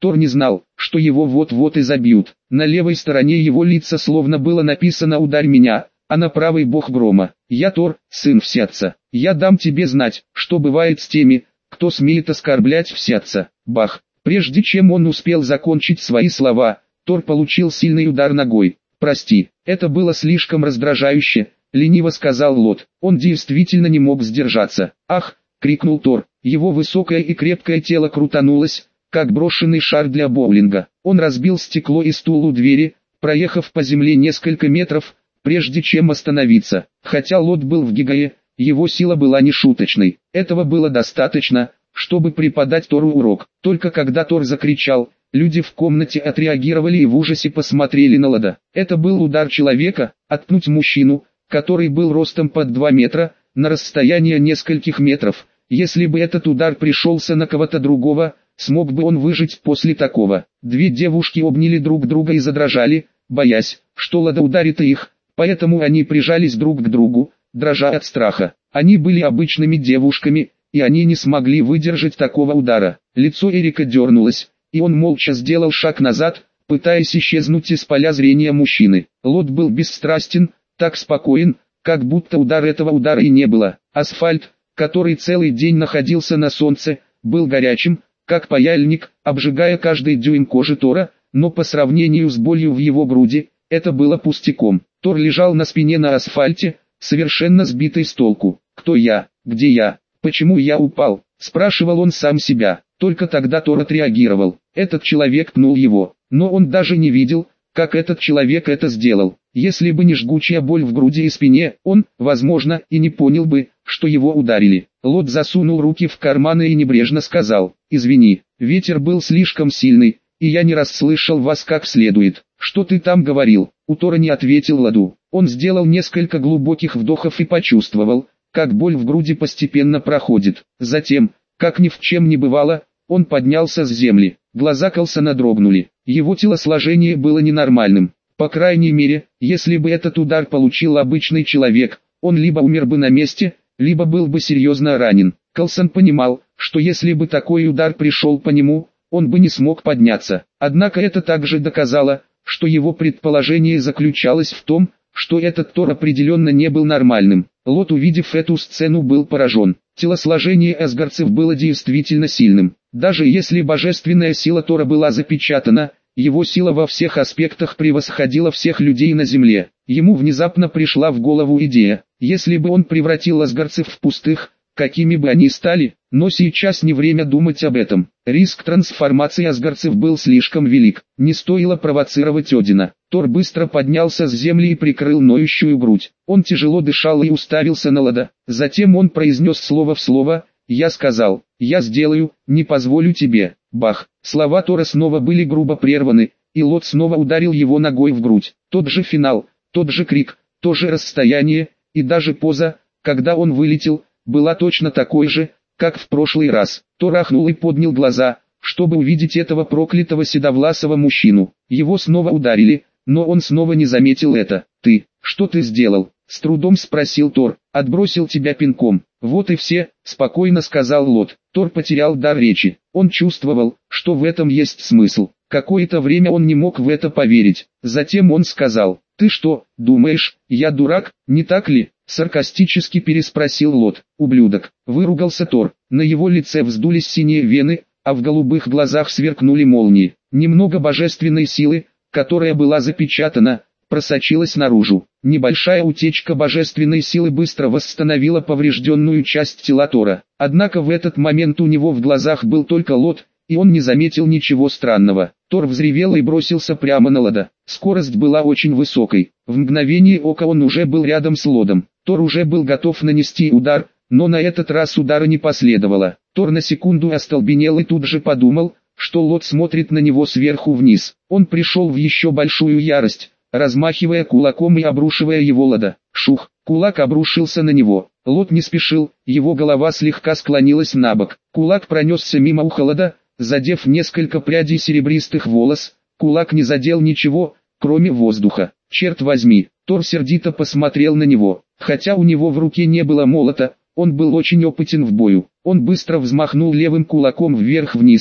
Тор не знал, что его вот-вот и забьют. На левой стороне его лица словно было написано «Ударь меня», а на правой бог грома. «Я Тор, сын Всеотца. Я дам тебе знать, что бывает с теми, кто смеет оскорблять Всеотца». Бах! Прежде чем он успел закончить свои слова, Тор получил сильный удар ногой. «Прости, это было слишком раздражающе», — лениво сказал Лот. Он действительно не мог сдержаться. «Ах!» — крикнул Тор. Его высокое и крепкое тело крутанулось, как брошенный шар для боулинга. Он разбил стекло и стул у двери, проехав по земле несколько метров, прежде чем остановиться. Хотя Лот был в Гигае, его сила была нешуточной. Этого было достаточно, чтобы преподать Тору урок. Только когда Тор закричал, люди в комнате отреагировали и в ужасе посмотрели на Лода. Это был удар человека, отпнуть мужчину, который был ростом под 2 метра, на расстояние нескольких метров. Если бы этот удар пришелся на кого-то другого, смог бы он выжить после такого? Две девушки обняли друг друга и задрожали, боясь, что Лода ударит их, поэтому они прижались друг к другу, дрожа от страха. Они были обычными девушками, и они не смогли выдержать такого удара. Лицо Эрика дернулось, и он молча сделал шаг назад, пытаясь исчезнуть из поля зрения мужчины. Лот был бесстрастен, так спокоен, как будто этого удара и не было. Асфальт, который целый день находился на солнце, был горячим, как паяльник, обжигая каждый дюйм кожи Тора, но по сравнению с болью в его груди, это было пустяком. Тор лежал на спине на асфальте, совершенно сбитый с толку. «Кто я? Где я? Почему я упал?» – спрашивал он сам себя. Только тогда Тор отреагировал. Этот человек пнул его, но он даже не видел, как этот человек это сделал. Если бы не жгучая боль в груди и спине, он, возможно, и не понял бы, что его ударили. Лот засунул руки в карманы и небрежно сказал: «Извини, ветер был слишком сильный, и я не расслышал вас как следует. Что ты там говорил?» У Тора не ответил Ладу. Он сделал несколько глубоких вдохов и почувствовал, как боль в груди постепенно проходит. Затем, как ни в чем не бывало, он поднялся с земли. Глаза Калсона дрогнули. Его телосложение было ненормальным. По крайней мере, если бы этот удар получил обычный человек, он либо умер бы на месте, либо был бы серьезно ранен. Калсон понимал, что если бы такой удар пришел по нему, он бы не смог подняться. Однако это также доказало, что его предположение заключалось в том, что этот Тор определенно не был нормальным. Лот, увидев эту сцену, был поражен. Телосложение асгарцев было действительно сильным. Даже если божественная сила Тора была запечатана, его сила во всех аспектах превосходила всех людей на земле. Ему внезапно пришла в голову идея: если бы он превратил асгарцев в пустых, какими бы они стали, но сейчас не время думать об этом. Риск трансформации асгарцев был слишком велик, не стоило провоцировать Одина. Тор быстро поднялся с земли и прикрыл ноющую грудь. Он тяжело дышал и уставился на Лода. Затем он произнес слово в слово: «Я сказал, я сделаю, не позволю тебе». Бах! Слова Тора снова были грубо прерваны, и Лот снова ударил его ногой в грудь. Тот же финал, тот же крик, то же расстояние, и даже поза, когда он вылетел, была точно такой же, как в прошлый раз. Тор ахнул и поднял глаза, чтобы увидеть этого проклятого седовласого мужчину. Его снова ударили, но он снова не заметил это. «Ты, что ты сделал?» — с трудом спросил Тор. «Отбросил тебя пинком». «Вот и все», — спокойно сказал Лот. Тор потерял дар речи. Он чувствовал, что в этом есть смысл. Какое-то время он не мог в это поверить. Затем он сказал: «Ты что, думаешь, я дурак, не так ли?» — саркастически переспросил Лот. «Ублюдок», — выругался Тор. На его лице вздулись синие вены, а в голубых глазах сверкнули молнии. Немного божественной силы, которая была запечатана, просочилась наружу. Небольшая утечка божественной силы быстро восстановила поврежденную часть тела Тора. Однако в этот момент у него в глазах был только Лот, и он не заметил ничего странного. Тор взревел и бросился прямо на Лода. Скорость была очень высокой. В мгновение ока он уже был рядом с Лодом. Тор уже был готов нанести удар, но на этот раз удара не последовало. Тор на секунду остолбенел и тут же подумал, что Лот смотрит на него сверху вниз. Он пришел в еще большую ярость, размахивая кулаком и обрушивая его Лода. Шух! Кулак обрушился на него. Лот не спешил, его голова слегка склонилась набок. Кулак пронесся мимо уха Лода, задев несколько прядей серебристых волос. Кулак не задел ничего, кроме воздуха. Черт возьми! Тор сердито посмотрел на него. Хотя у него в руке не было молота, он был очень опытен в бою. Он быстро взмахнул левым кулаком вверх-вниз,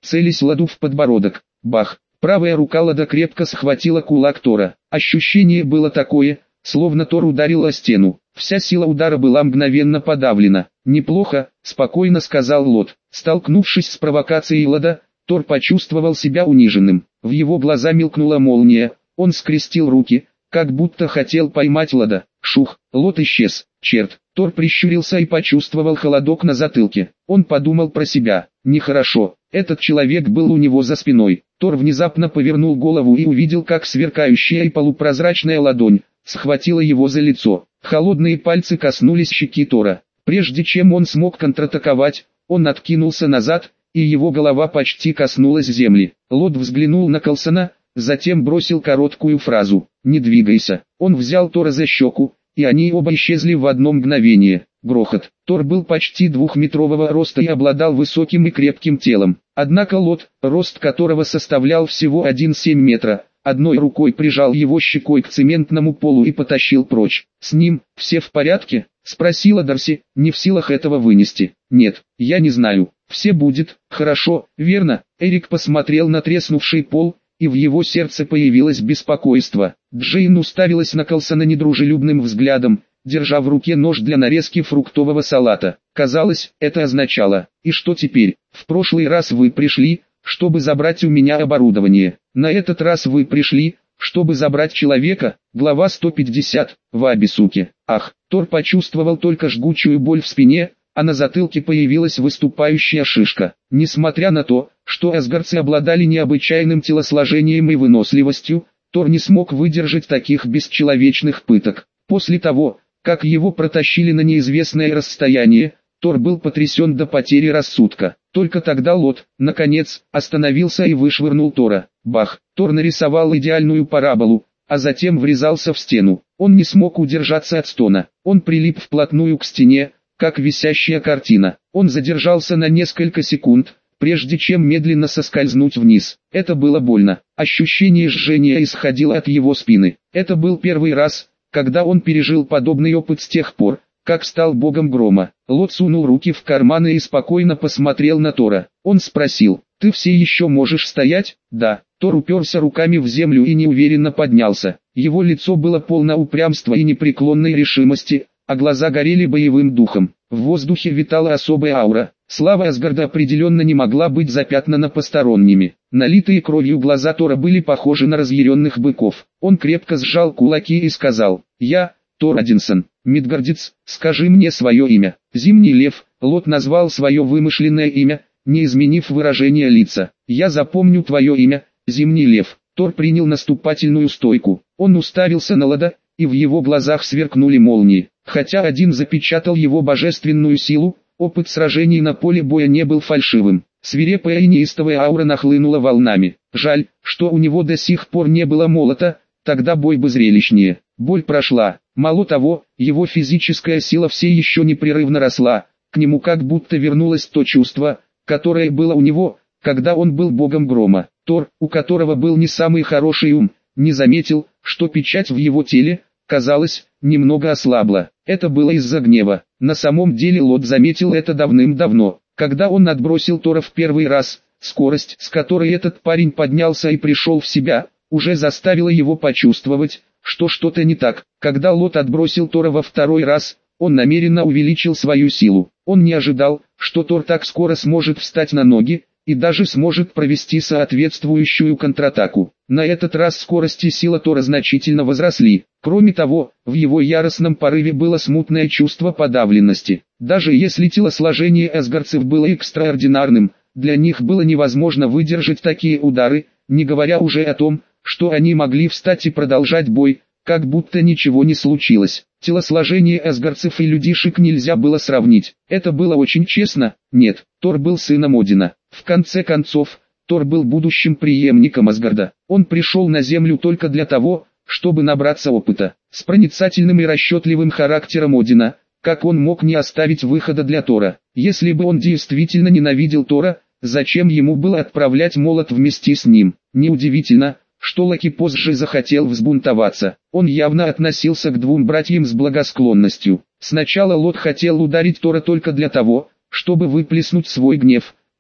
целясь Ладу в подбородок. Бах! Правая рука Лада крепко схватила кулак Тора. Ощущение было такое, словно Тор ударил о стену. Вся сила удара была мгновенно подавлена. «Неплохо», — спокойно сказал Лот. Столкнувшись с провокацией Лада, Тор почувствовал себя униженным. В его глаза мелькнула молния, он скрестил руки, как будто хотел поймать Лада. Шух, Лот исчез. Черт, Тор прищурился и почувствовал холодок на затылке. Он подумал про себя. Нехорошо, этот человек был у него за спиной. Тор внезапно повернул голову и увидел, как сверкающая и полупрозрачная ладонь схватила его за лицо. Холодные пальцы коснулись щеки Тора. Прежде чем он смог контратаковать, он откинулся назад, и его голова почти коснулась земли. Лот взглянул на Калсона, затем бросил короткую фразу «Не двигайся». Он взял Тора за щеку, и они оба исчезли в одно мгновение. Грохот. Тор был почти двухметрового роста и обладал высоким и крепким телом. Однако Лот, рост которого составлял всего 1,7 метра, одной рукой прижал его щекой к цементному полу и потащил прочь. «С ним все в порядке?» — спросила Дарси, не в силах этого вынести. «Нет, я не знаю. Все будет хорошо, верно?» Эрик посмотрел на треснувший пол, и в его сердце появилось беспокойство. Джейн уставилась на Калсона недружелюбным взглядом, держа в руке нож для нарезки фруктового салата. Казалось, это означало: «И что теперь? В прошлый раз вы пришли, чтобы забрать у меня оборудование. На этот раз вы пришли, чтобы забрать человека». Глава 150. В Абисуке. Ах, Тор почувствовал только жгучую боль в спине, а на затылке появилась выступающая шишка. Несмотря на то, что асгардцы обладали необычайным телосложением и выносливостью, Тор не смог выдержать таких бесчеловечных пыток. После того, как его протащили на неизвестное расстояние, Тор был потрясен до потери рассудка. Только тогда Лот, наконец, остановился и вышвырнул Тора. Бах! Тор нарисовал идеальную параболу, а затем врезался в стену. Он не смог удержаться от стона. Он прилип вплотную к стене, как висящая картина. Он задержался на несколько секунд, прежде чем медленно соскользнуть вниз. Это было больно. Ощущение жжения исходило от его спины. Это был первый раз, когда он пережил подобный опыт с тех пор, как стал богом грома. Лот сунул руки в карманы и спокойно посмотрел на Тора. Он спросил: «Ты все еще можешь стоять?» «Да». Тор уперся руками в землю и неуверенно поднялся. Его лицо было полно упрямства и непреклонной решимости, а глаза горели боевым духом. В воздухе витала особая аура. Слава Асгарда определенно не могла быть запятнана посторонними. Налитые кровью глаза Тора были похожи на разъяренных быков. Он крепко сжал кулаки и сказал: «Я, Тор Одинсон, Мидгардец, скажи мне свое имя». Зимний лев. Лот назвал свое вымышленное имя, не изменив выражение лица. «Я запомню твое имя, Зимний лев». Тор принял наступательную стойку. Он уставился на Лада, и в его глазах сверкнули молнии. Хотя один запечатал его божественную силу, опыт сражений на поле боя не был фальшивым. Свирепая и неистовая аура нахлынула волнами. Жаль, что у него до сих пор не было молота, тогда бой бы зрелищнее. Боль прошла. Мало того, его физическая сила все еще непрерывно росла. К нему как будто вернулось то чувство, которое было у него, когда он был богом грома. Тор, у которого был не самый хороший ум, не заметил, что печать в его теле, казалось, немного ослабла. Это было из-за гнева. На самом деле Лот заметил это давным-давно. Когда он отбросил Тора в первый раз, скорость, с которой этот парень поднялся и пришел в себя, уже заставила его почувствовать, что что-то не так. Когда Лот отбросил Тора во второй раз, он намеренно увеличил свою силу. Он не ожидал, что Тор так скоро сможет встать на ноги, и даже сможет провести соответствующую контратаку. На этот раз скорость и сила Тора значительно возросли. Кроме того, в его яростном порыве было смутное чувство подавленности. Даже если телосложение асгардцев было экстраординарным, для них было невозможно выдержать такие удары, не говоря уже о том, что они могли встать и продолжать бой, как будто ничего не случилось. Телосложение асгардцев и людишек нельзя было сравнить. Это было очень честно. Нет, Тор был сыном Одина. В конце концов, Тор был будущим преемником Асгарда. Он пришел на землю только для того, чтобы набраться опыта. С проницательным и расчетливым характером Одина, как он мог не оставить выхода для Тора? Если бы он действительно ненавидел Тора, зачем ему было отправлять молот вместе с ним? Неудивительно, что Локи позже захотел взбунтоваться. Он явно относился к двум братьям с благосклонностью. Сначала Лот хотел ударить Тора только для того, чтобы выплеснуть свой гнев,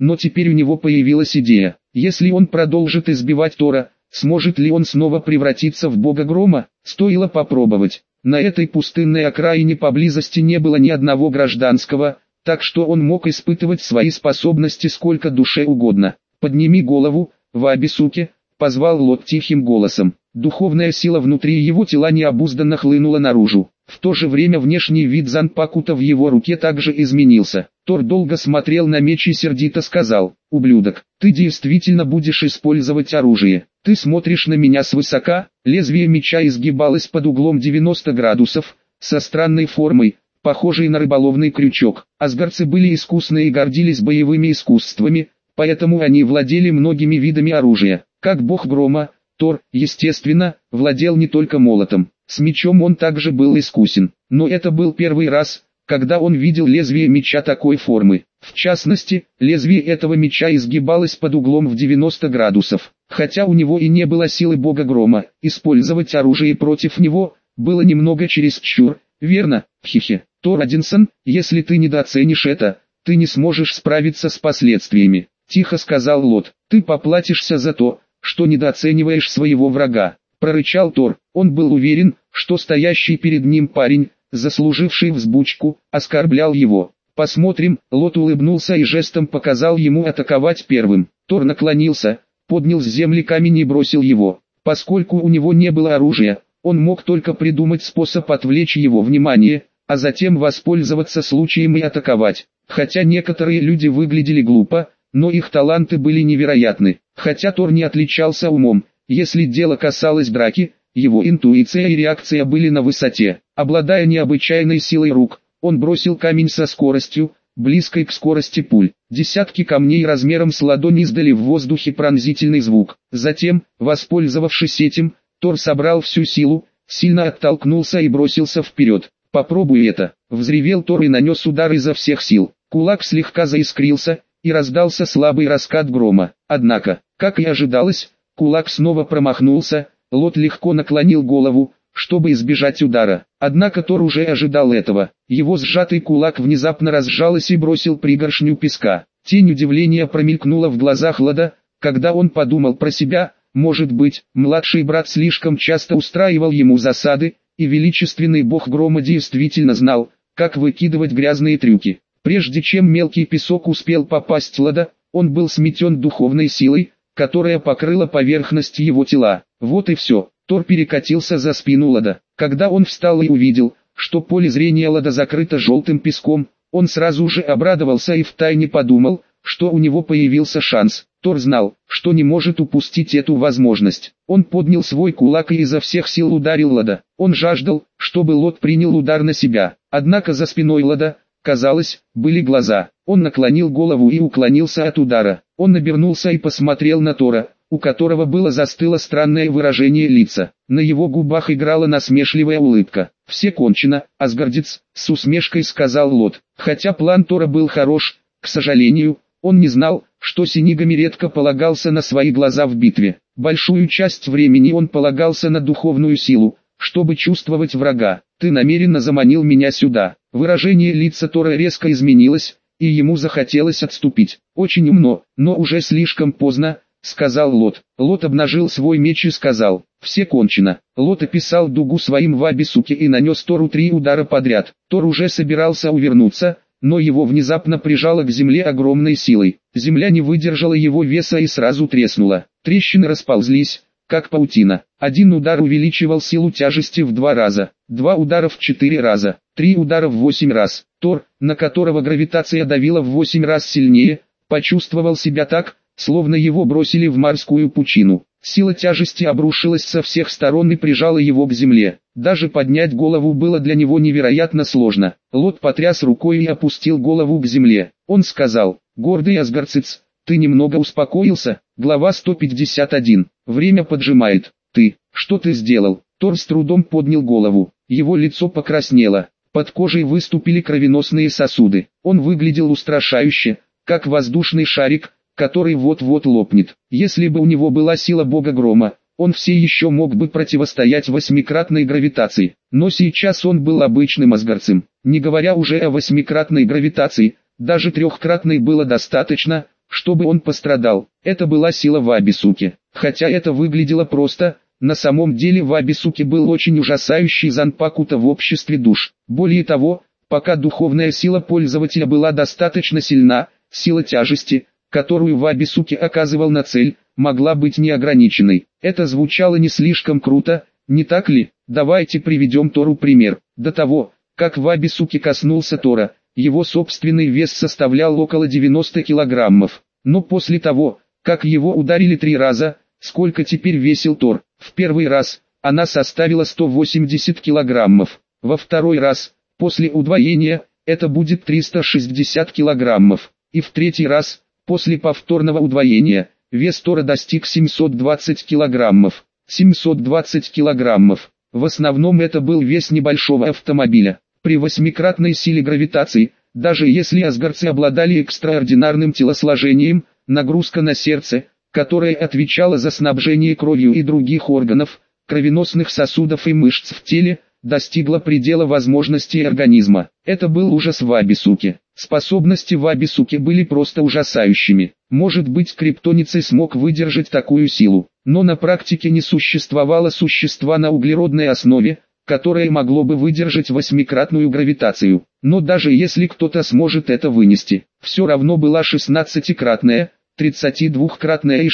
но теперь у него появилась идея. Если он продолжит избивать Тора, сможет ли он снова превратиться в бога грома? Стоило попробовать. На этой пустынной окраине поблизости не было ни одного гражданского, так что он мог испытывать свои способности сколько душе угодно. «Подними голову, Ваби-суки», — позвал Лот тихим голосом. Духовная сила внутри его тела необузданно хлынула наружу. В то же время внешний вид Занпакута в его руке также изменился. Тор долго смотрел на меч и сердито сказал: «Ублюдок, ты действительно будешь использовать оружие. Ты смотришь на меня свысока». Лезвие меча изгибалось под углом 90 градусов, со странной формой, похожей на рыболовный крючок. Асгардцы были искусны и гордились боевыми искусствами, поэтому они владели многими видами оружия. Как бог грома, Тор, естественно, владел не только молотом. С мечом он также был искусен, но это был первый раз, когда он видел лезвие меча такой формы. В частности, лезвие этого меча изгибалось под углом в 90 градусов. Хотя у него и не было силы бога грома, использовать оружие против него было немного чересчур, верно, хихи. Тор Одинсон, если ты недооценишь это, ты не сможешь справиться с последствиями. Тихо сказал Лот, ты поплатишься за то, что недооцениваешь своего врага. Прорычал Тор. Он был уверен, что стоящий перед ним парень, заслуживший взбучку, оскорблял его. «Посмотрим», Лот улыбнулся и жестом показал ему атаковать первым. Тор наклонился, поднял с земли камень и бросил его. Поскольку у него не было оружия, он мог только придумать способ отвлечь его внимание, а затем воспользоваться случаем и атаковать. Хотя некоторые люди выглядели глупо, но их таланты были невероятны. Хотя Тор не отличался умом, если дело касалось драки, его интуиция и реакция были на высоте. Обладая необычайной силой рук, он бросил камень со скоростью, близкой к скорости пуль. Десятки камней размером с ладонь издали в воздухе пронзительный звук. Затем, воспользовавшись этим, Тор собрал всю силу, сильно оттолкнулся и бросился вперед. «Попробуй это!» — взревел Тор и нанес удар изо всех сил. Кулак слегка заискрился, и раздался слабый раскат грома. Однако, как и ожидалось, кулак снова промахнулся. Лот легко наклонил голову, чтобы избежать удара. Однако Тор уже ожидал этого. Его сжатый кулак внезапно разжалось и бросил пригоршню песка. Тень удивления промелькнула в глазах Лода, когда он подумал про себя, может быть, младший брат слишком часто устраивал ему засады, и величественный бог грома действительно знал, как выкидывать грязные трюки. Прежде чем мелкий песок успел попасть Лода, он был сметен духовной силой, которая покрыла поверхность его тела. Вот и все. Тор перекатился за спину Лода. Когда он встал и увидел, что поле зрения Лода закрыто желтым песком, он сразу же обрадовался и втайне подумал, что у него появился шанс. Тор знал, что не может упустить эту возможность. Он поднял свой кулак и изо всех сил ударил Лода. Он жаждал, чтобы Лот принял удар на себя. Однако за спиной Лода, казалось, были глаза. Он наклонил голову и уклонился от удара. Он обернулся и посмотрел на Тора, у которого было застыло странное выражение лица. На его губах играла насмешливая улыбка. «Все кончено, асгардец», — с усмешкой сказал Лот. Хотя план Тора был хорош, к сожалению, он не знал, что Синигами редко полагался на свои глаза в битве. Большую часть времени он полагался на духовную силу, чтобы чувствовать врага. «Ты намеренно заманил меня сюда». Выражение лица Тора резко изменилось, и ему захотелось отступить. «Очень умно, но уже слишком поздно», — сказал Лот. Лот обнажил свой меч и сказал: «Все кончено». Лот описал дугу своим Ваби-суки и нанес Тору 3 удара подряд. Тор уже собирался увернуться, но его внезапно прижало к земле огромной силой. Земля не выдержала его веса и сразу треснула. Трещины расползлись, как паутина. Один удар увеличивал силу тяжести в 2 раза, 2 удара в 4 раза, 3 удара в 8 раз. Тор, на которого гравитация давила в 8 раз сильнее, почувствовал себя так, словно его бросили в морскую пучину. Сила тяжести обрушилась со всех сторон и прижала его к земле. Даже поднять голову было для него невероятно сложно. Лот потряс рукой и опустил голову к земле. Он сказал: «Гордый асгардец, ты немного успокоился?» Глава 151. Время поджимает. Что ты сделал?» Тор с трудом поднял голову. Его лицо покраснело. Под кожей выступили кровеносные сосуды. Он выглядел устрашающе, как воздушный шарик, который вот-вот лопнет. Если бы у него была сила бога грома, он все еще мог бы противостоять 8-кратной гравитации. Но сейчас он был обычным асгардцем. Не говоря уже о 8-кратной гравитации, даже 3-кратной было достаточно, чтобы он пострадал. Это была сила Вабисуки. Хотя это выглядело просто, на самом деле Вабисуки был очень ужасающий Занпакуто в обществе душ. Более того, пока духовная сила пользователя была достаточно сильна, сила тяжести, которую Вабисуки оказывал на цель, могла быть неограниченной. Это звучало не слишком круто, не так ли? Давайте приведем Тору пример. До того, как Вабисуки коснулся Тора, его собственный вес составлял около 90 килограммов. Но после того, как его ударили 3 раза, сколько теперь весил Тор? В первый раз, она составила 180 килограммов. Во второй раз, после удвоения, это будет 360 килограммов. И в третий раз, после повторного удвоения, вес Тора достиг 720 килограммов. 720 килограммов. В основном это был вес небольшого автомобиля. При 8-кратной силе гравитации, даже если асгардцы обладали экстраординарным телосложением, нагрузка на сердце, которая отвечала за снабжение кровью и других органов, кровеносных сосудов и мышц в теле, достигла предела возможностей организма. Это был ужас Вабисуки. Способности Вабисуки были просто ужасающими. Может быть, криптонец смог выдержать такую силу, но на практике не существовало существа на углеродной основе, которое могло бы выдержать 8-кратную гравитацию. Но даже если кто-то сможет это вынести, все равно была 16-кратная, 32-кратная и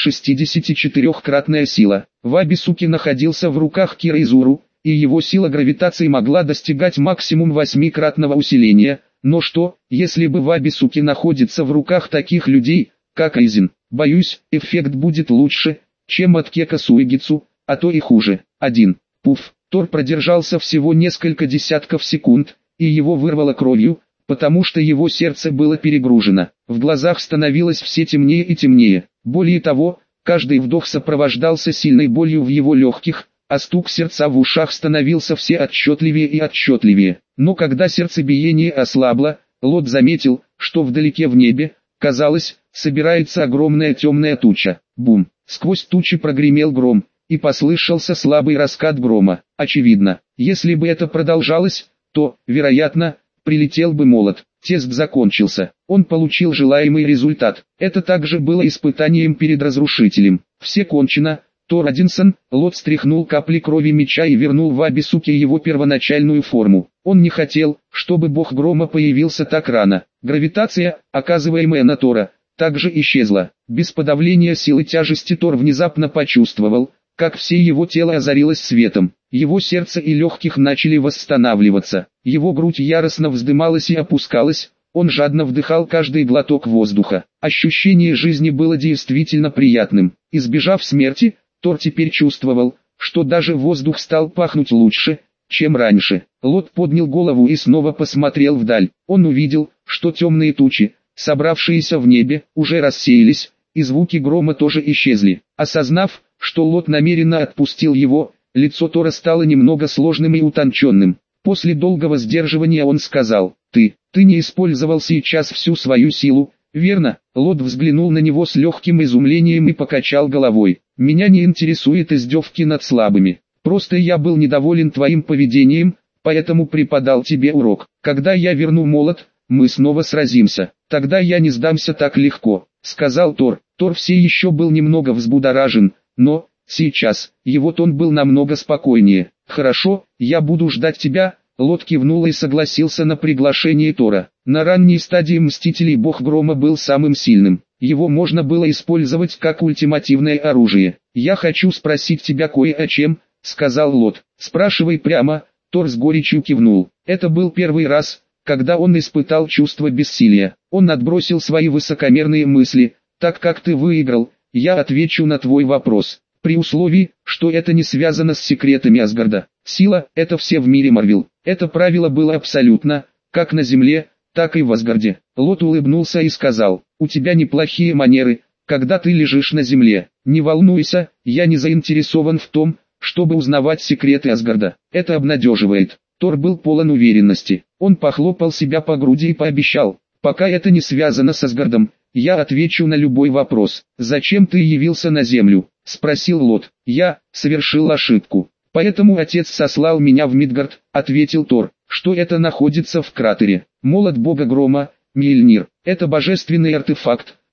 64-кратная сила. Вабисуки находился в руках Кирейзуру, и его сила гравитации могла достигать максимум 8-кратного усиления. Но что, если бы Вабисуки находится в руках таких людей, как Эйзен? Боюсь, эффект будет лучше, чем от Кека Суэгицу, а то и хуже. 1. Пуф. Тор продержался всего несколько десятков секунд, и его вырвало кровью, потому что его сердце было перегружено. В глазах становилось все темнее и темнее. Более того, каждый вдох сопровождался сильной болью в его легких, а стук сердца в ушах становился все отчетливее и отчетливее. Но когда сердцебиение ослабло, Лот заметил, что вдалеке в небе, казалось, собирается огромная темная туча. Бум! Сквозь тучи прогремел гром, и послышался слабый раскат грома. Очевидно, если бы это продолжалось, то, вероятно, прилетел бы молот. Тест закончился. Он получил желаемый результат. Это также было испытанием перед разрушителем. Все кончено. Тор Одинсон. Лот стряхнул капли крови меча и вернул Вабисуки его первоначальную форму. Он не хотел, чтобы бог грома появился так рано. Гравитация, оказываемая на Тора, также исчезла. Без подавления силы тяжести Тор внезапно почувствовал, как все его тело озарилось светом. Его сердце и легких начали восстанавливаться. Его грудь яростно вздымалась и опускалась. Он жадно вдыхал каждый глоток воздуха. Ощущение жизни было действительно приятным. Избежав смерти, Тор теперь чувствовал, что даже воздух стал пахнуть лучше, чем раньше. Лот поднял голову и снова посмотрел вдаль. Он увидел, что темные тучи, собравшиеся в небе, уже рассеялись, и звуки грома тоже исчезли. Осознав, что Лот намеренно отпустил его, лицо Тора стало немного сложным и утонченным. После долгого сдерживания он сказал: ты не использовал сейчас всю свою силу, верно?» Лот взглянул на него с легким изумлением и покачал головой. «Меня не интересует издевки над слабыми. Просто я был недоволен твоим поведением, поэтому преподал тебе урок. Когда я верну молот, мы снова сразимся. Тогда я не сдамся так легко», — сказал Тор. Тор все еще был немного взбудоражен, но сейчас его тон был намного спокойнее. «Хорошо, я буду ждать тебя». Лот кивнул и согласился на приглашение Тора. На ранней стадии Мстителей бог Грома был самым сильным. Его можно было использовать как ультимативное оружие. «Я хочу спросить тебя кое о чем», — сказал Лот. «Спрашивай прямо», — Тор с горечью кивнул. Это был первый раз, когда он испытал чувство бессилия. Он отбросил свои высокомерные мысли. «Так как ты выиграл, я отвечу на твой вопрос. При условии, что это не связано с секретами Асгарда. Сила – это все в мире Марвел. Это правило было абсолютно, как на Земле, так и в Асгарде». Лот улыбнулся и сказал: «У тебя неплохие манеры, когда ты лежишь на Земле. Не волнуйся, я не заинтересован в том, чтобы узнавать секреты Асгарда. Это обнадеживает». Тор был полон уверенности. Он похлопал себя по груди и пообещал: «Пока это не связано с Асгардом, я отвечу на любой вопрос». «Зачем ты явился на Землю?» — спросил Лот. «Я совершил ошибку. Поэтому отец сослал меня в Мидгард», — ответил Тор. «Что это находится в кратере?» «Молот бога Грома, Мьёльнир. Это божественный артефакт,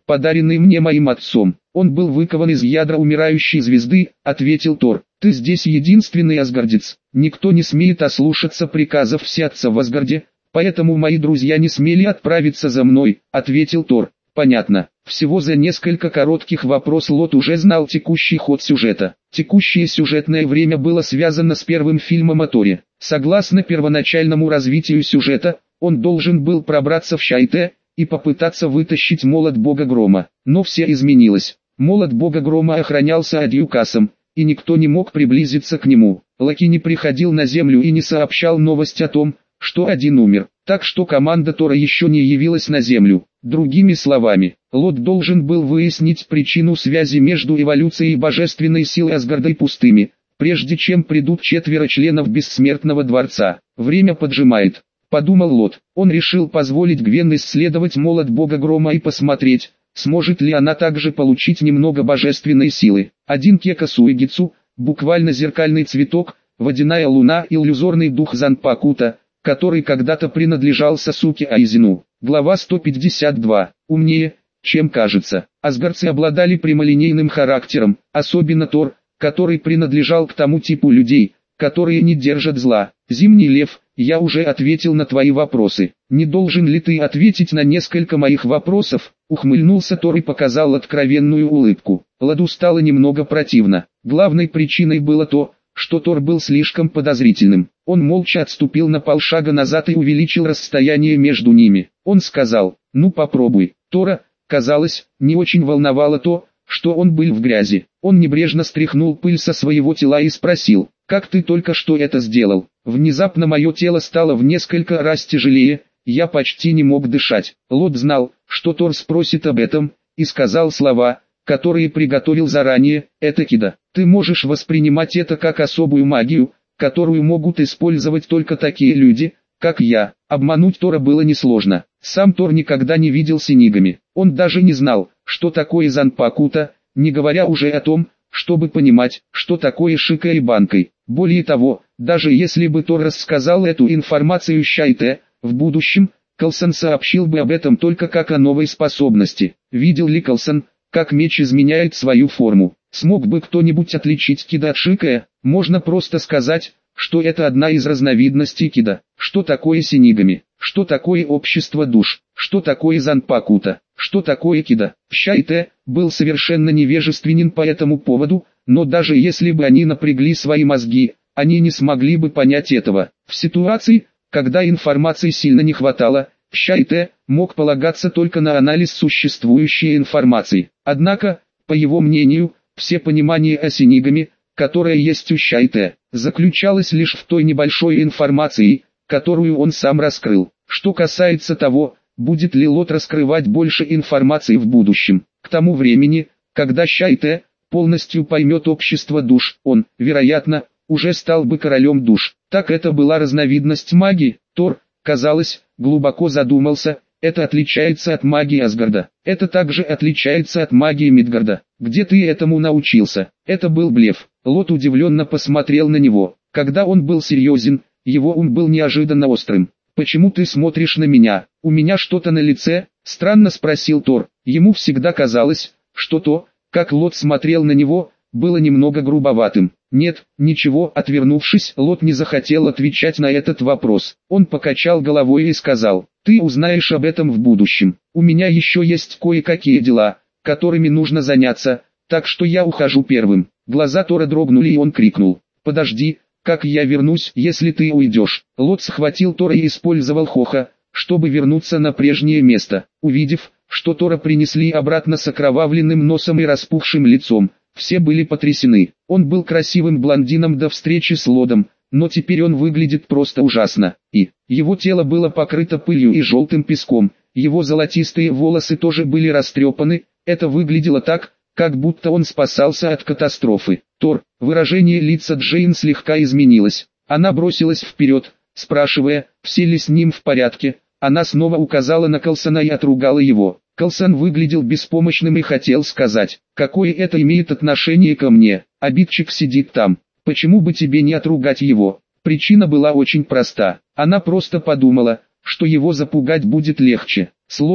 подаренный мне моим отцом. Он был выкован из ядра умирающей звезды, ответил Тор. Ты здесь единственный асгардец. Никто не смеет ослушаться приказов всеотца в Асгарде, поэтому мои друзья не смели отправиться за мной, ответил Тор. Понятно. Всего за несколько коротких вопросов Лот уже знал текущий ход сюжета. Текущее сюжетное время было связано с первым фильмом о Торе. Согласно первоначальному развитию сюжета, он должен был пробраться в Шайте и попытаться вытащить молот бога грома. Но все изменилось. Молот бога грома охранялся Адьюкасом, и никто не мог приблизиться к нему. Локи не приходил на землю и не сообщал новость о том, что один умер, так что команда Тора еще не явилась на землю. Другими словами, Лот должен был выяснить причину связи между эволюцией божественной силы Асгарда и пустыми, прежде чем придут 4 членов Бессмертного Дворца. Время поджимает, подумал Лот. Он решил позволить Гвен исследовать молот бога грома и посмотреть, сможет ли она также получить немного божественной силы. Один Кека Суэгицу, буквально зеркальный цветок, водяная луна и иллюзорный дух Занпакута, который когда-то принадлежал Сасуке Айзену. Глава 152. Умнее, чем кажется. Асгардцы обладали прямолинейным характером, особенно Тор, который принадлежал к тому типу людей, которые не держат зла. Зимний лев, я уже ответил на твои вопросы. Не должен ли ты ответить на несколько моих вопросов? Ухмыльнулся Тор и показал откровенную улыбку. Ладу стало немного противно. Главной причиной было то, что Тор был слишком подозрительным. Он молча отступил на полшага назад и увеличил расстояние между ними. Он сказал: «Ну попробуй». Тора, казалось, не очень волновало то, что он был в грязи. Он небрежно стряхнул пыль со своего тела и спросил: «Как ты только что это сделал?» Внезапно мое тело стало в несколько раз тяжелее, я почти не мог дышать. Лот знал, что Тор спросит об этом, и сказал слова, которые приготовил заранее: «Это кида». Ты можешь воспринимать это как особую магию, которую могут использовать только такие люди, как я. Обмануть Тора было несложно. Сам Тор никогда не видел синигами. Он даже не знал, что такое Занпакута, не говоря уже о том, чтобы понимать, что такое Шика и Банкой. Более того, даже если бы Тор рассказал эту информацию Шайте, в будущем, Калсон сообщил бы об этом только как о новой способности. Видел ли Калсон, как меч изменяет свою форму? Смог бы кто-нибудь отличить кида от шикая? Можно просто сказать, что это одна из разновидностей кида. Что такое синигами? Что такое общество душ? Что такое Занпакута? Что такое кида? Шайте был совершенно невежественен по этому поводу, но даже если бы они напрягли свои мозги, они не смогли бы понять этого. В ситуации, когда информации сильно не хватало, Шайте мог полагаться только на анализ существующей информации. Однако, по его мнению, все понимание о синигами, которое есть у Шайте, заключалось лишь в той небольшой информации, которую он сам раскрыл. Что касается того, будет ли Лот раскрывать больше информации в будущем, к тому времени, когда Шайте полностью поймет общество душ, он, вероятно, уже стал бы королем душ. Так это была разновидность магии. Тор, казалось, глубоко задумался. Это отличается от магии Асгарда. Это также отличается от магии Мидгарда. Где ты этому научился? Это был блеф. Лот удивленно посмотрел на него. Когда он был серьезен, его ум был неожиданно острым. «Почему ты смотришь на меня? У меня что-то на лице?» — странно спросил Тор. Ему всегда казалось, что то, как Лот смотрел на него, было немного грубоватым. «Нет, ничего», — отвернувшись, Лот не захотел отвечать на этот вопрос. Он покачал головой и сказал: «Ты узнаешь об этом в будущем. У меня еще есть кое-какие дела, которыми нужно заняться, так что я ухожу первым». Глаза Тора дрогнули и он крикнул: «Подожди, как я вернусь, если ты уйдешь?» Лот схватил Тора и использовал Хоха, чтобы вернуться на прежнее место. Увидев, что Тора принесли обратно с окровавленным носом и распухшим лицом, все были потрясены. Он был красивым блондином до встречи с Лодом, но теперь он выглядит просто ужасно. И его тело было покрыто пылью и желтым песком, его золотистые волосы тоже были растрепаны. Это выглядело так, как будто он спасался от катастрофы. Тор, выражение лица Джейн слегка изменилось. Она бросилась вперед, спрашивая, все ли с ним в порядке. Она снова указала на Калсона и отругала его. Калсон выглядел беспомощным и хотел сказать: «Какое это имеет отношение ко мне? Обидчик сидит там. Почему бы тебе не отругать его?» Причина была очень проста. Она просто подумала, что его запугать будет легче. С Лодом,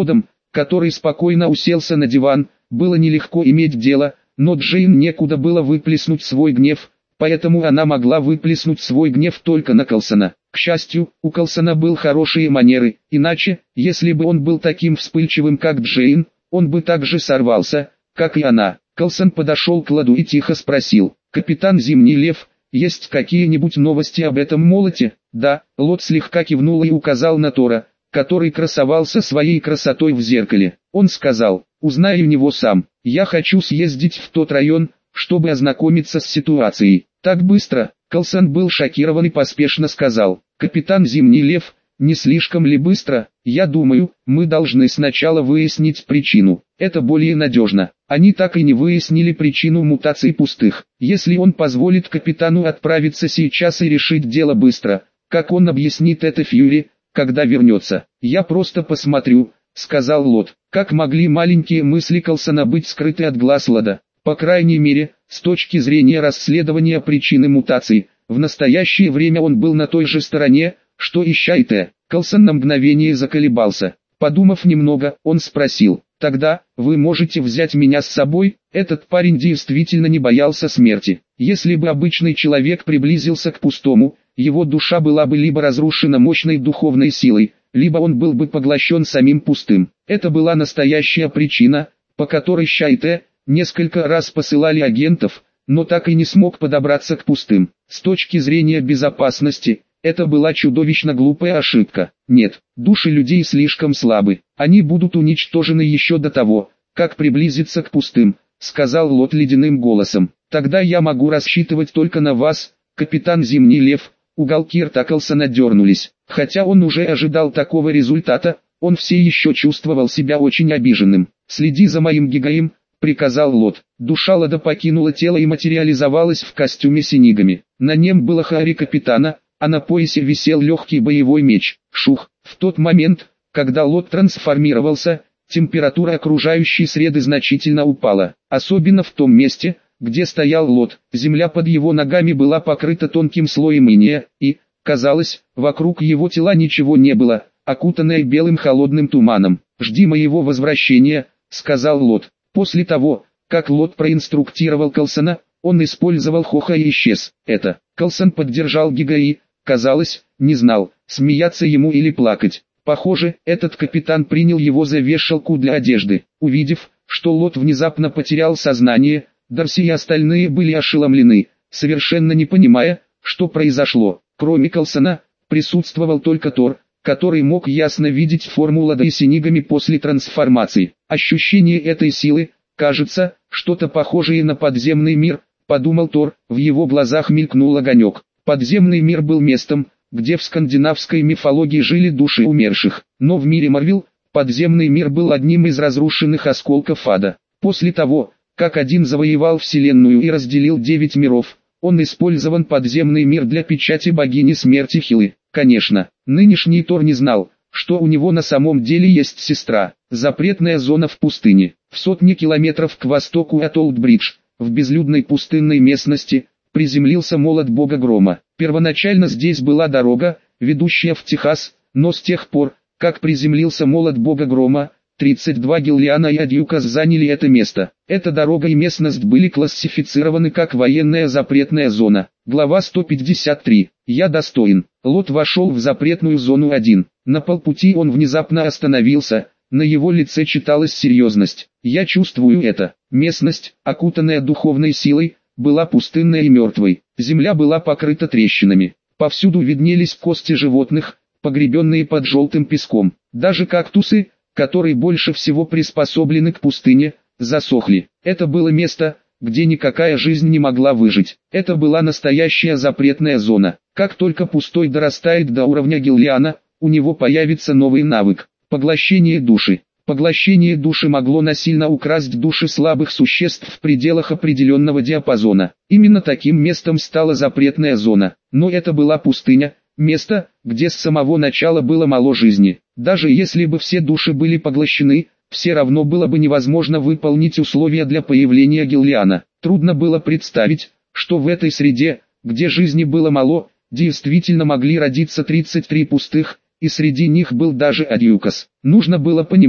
который спокойно уселся на диван. Было нелегко иметь дело, но Джейн некуда было выплеснуть свой гнев, поэтому она могла выплеснуть свой гнев только на Калсона. К счастью, у Калсона был хорошие манеры, иначе, если бы он был таким вспыльчивым как Джейн, он бы так же сорвался, как и она. Калсон подошел к Лоду и тихо спросил: «Капитан Зимний Лев, есть какие-нибудь новости об этом молоте?» «Да», Лод слегка кивнул и указал на Тора, который красовался своей красотой в зеркале. Он сказал: «Узнай у него сам, я хочу съездить в тот район, чтобы ознакомиться с ситуацией». «Так быстро?» Калсон был шокирован и поспешно сказал: «Капитан Зимний Лев, не слишком ли быстро? Я думаю, мы должны сначала выяснить причину. Это более надежно». Они так и не выяснили причину мутаций пустых. Если он позволит капитану отправиться сейчас и решить дело быстро, как он объяснит это Фьюри, когда вернется? «Я просто посмотрю», — сказал Лот. Как могли маленькие мысли Калсона быть скрыты от глаз Лода? По крайней мере, с точки зрения расследования причины мутаций, в настоящее время он был на той же стороне, что и Шайте. Калсон на мгновение заколебался. Подумав немного, он спросил: «Тогда, вы можете взять меня с собой?» Этот парень действительно не боялся смерти. Если бы обычный человек приблизился к пустому, его душа была бы либо разрушена мощной духовной силой, либо он был бы поглощен самим пустым. Это была настоящая причина, по которой Шайте несколько раз посылали агентов, но так и не смог подобраться к пустым. С точки зрения безопасности, это была чудовищно глупая ошибка. Нет, души людей слишком слабы. Они будут уничтожены еще до того, как приблизиться к пустым, сказал Лот ледяным голосом. Тогда я могу рассчитывать только на вас, капитан Зимний Лев. Уголки рта Калсона дернулись. Хотя он уже ожидал такого результата, он все еще чувствовал себя очень обиженным. «Следи за моим гигаем», — приказал Лот. Душа Лода покинула тело и материализовалась в костюме с инигами. На нем было хари капитана, а на поясе висел легкий боевой меч. Шух! В тот момент, когда Лот трансформировался, температура окружающей среды значительно упала. Особенно в том месте, где стоял Лот. Земля под его ногами была покрыта тонким слоем инея, и, казалось, вокруг его тела ничего не было, окутанное белым холодным туманом. «Жди моего возвращения», — сказал Лот. После того, как Лот проинструктировал Калсона, он использовал Хоха и исчез. Калсон поддержал Гига и, казалось, не знал, смеяться ему или плакать. Похоже, этот капитан принял его за вешалку для одежды. Увидев, что Лот внезапно потерял сознание, Дарси и остальные были ошеломлены, совершенно не понимая, что произошло. Кроме Калсона, присутствовал только Тор, который мог ясно видеть форму Лода и с инигами после трансформации. Ощущение этой силы, кажется, что-то похожее на подземный мир, подумал Тор, в его глазах мелькнул огонек. Подземный мир был местом, где в скандинавской мифологии жили души умерших, но в мире Марвел, подземный мир был одним из разрушенных осколков ада. После того, как один завоевал вселенную и разделил 9 миров, он использован подземный мир для печати богини смерти Хилы. Конечно, нынешний Тор не знал, что у него на самом деле есть сестра. Запретная зона в пустыне. В сотни километров к востоку от Олдбридж, в безлюдной пустынной местности, приземлился молот бога грома. Первоначально здесь была дорога, ведущая в Техас, но с тех пор, как приземлился молот бога грома, 32 Гиллиана и Адьюкас заняли это место. Эта дорога и местность были классифицированы как военная запретная зона. Глава 153. «Я достоин». Лот вошел в запретную зону 1. На полпути он внезапно остановился, на его лице читалась серьезность. «Я чувствую это». Местность, окутанная духовной силой, была пустынной и мертвой. Земля была покрыта трещинами. Повсюду виднелись кости животных, погребенные под желтым песком. Даже кактусы, которые больше всего приспособлены к пустыне, засохли. Это было место, где никакая жизнь не могла выжить. Это была настоящая запретная зона. Как только пустой дорастает до уровня Гиллиана, у него появится новый навык – поглощение души. Поглощение души могло насильно украсть души слабых существ в пределах определенного диапазона. Именно таким местом стала запретная зона. Но это была пустыня, место, где с самого начала было мало жизни. Даже если бы все души были поглощены, все равно было бы невозможно выполнить условия для появления Гиллиана. Трудно было представить, что в этой среде, где жизни было мало, действительно могли родиться 33 пустых, и среди них был даже Адьюкас. Нужно было понимать,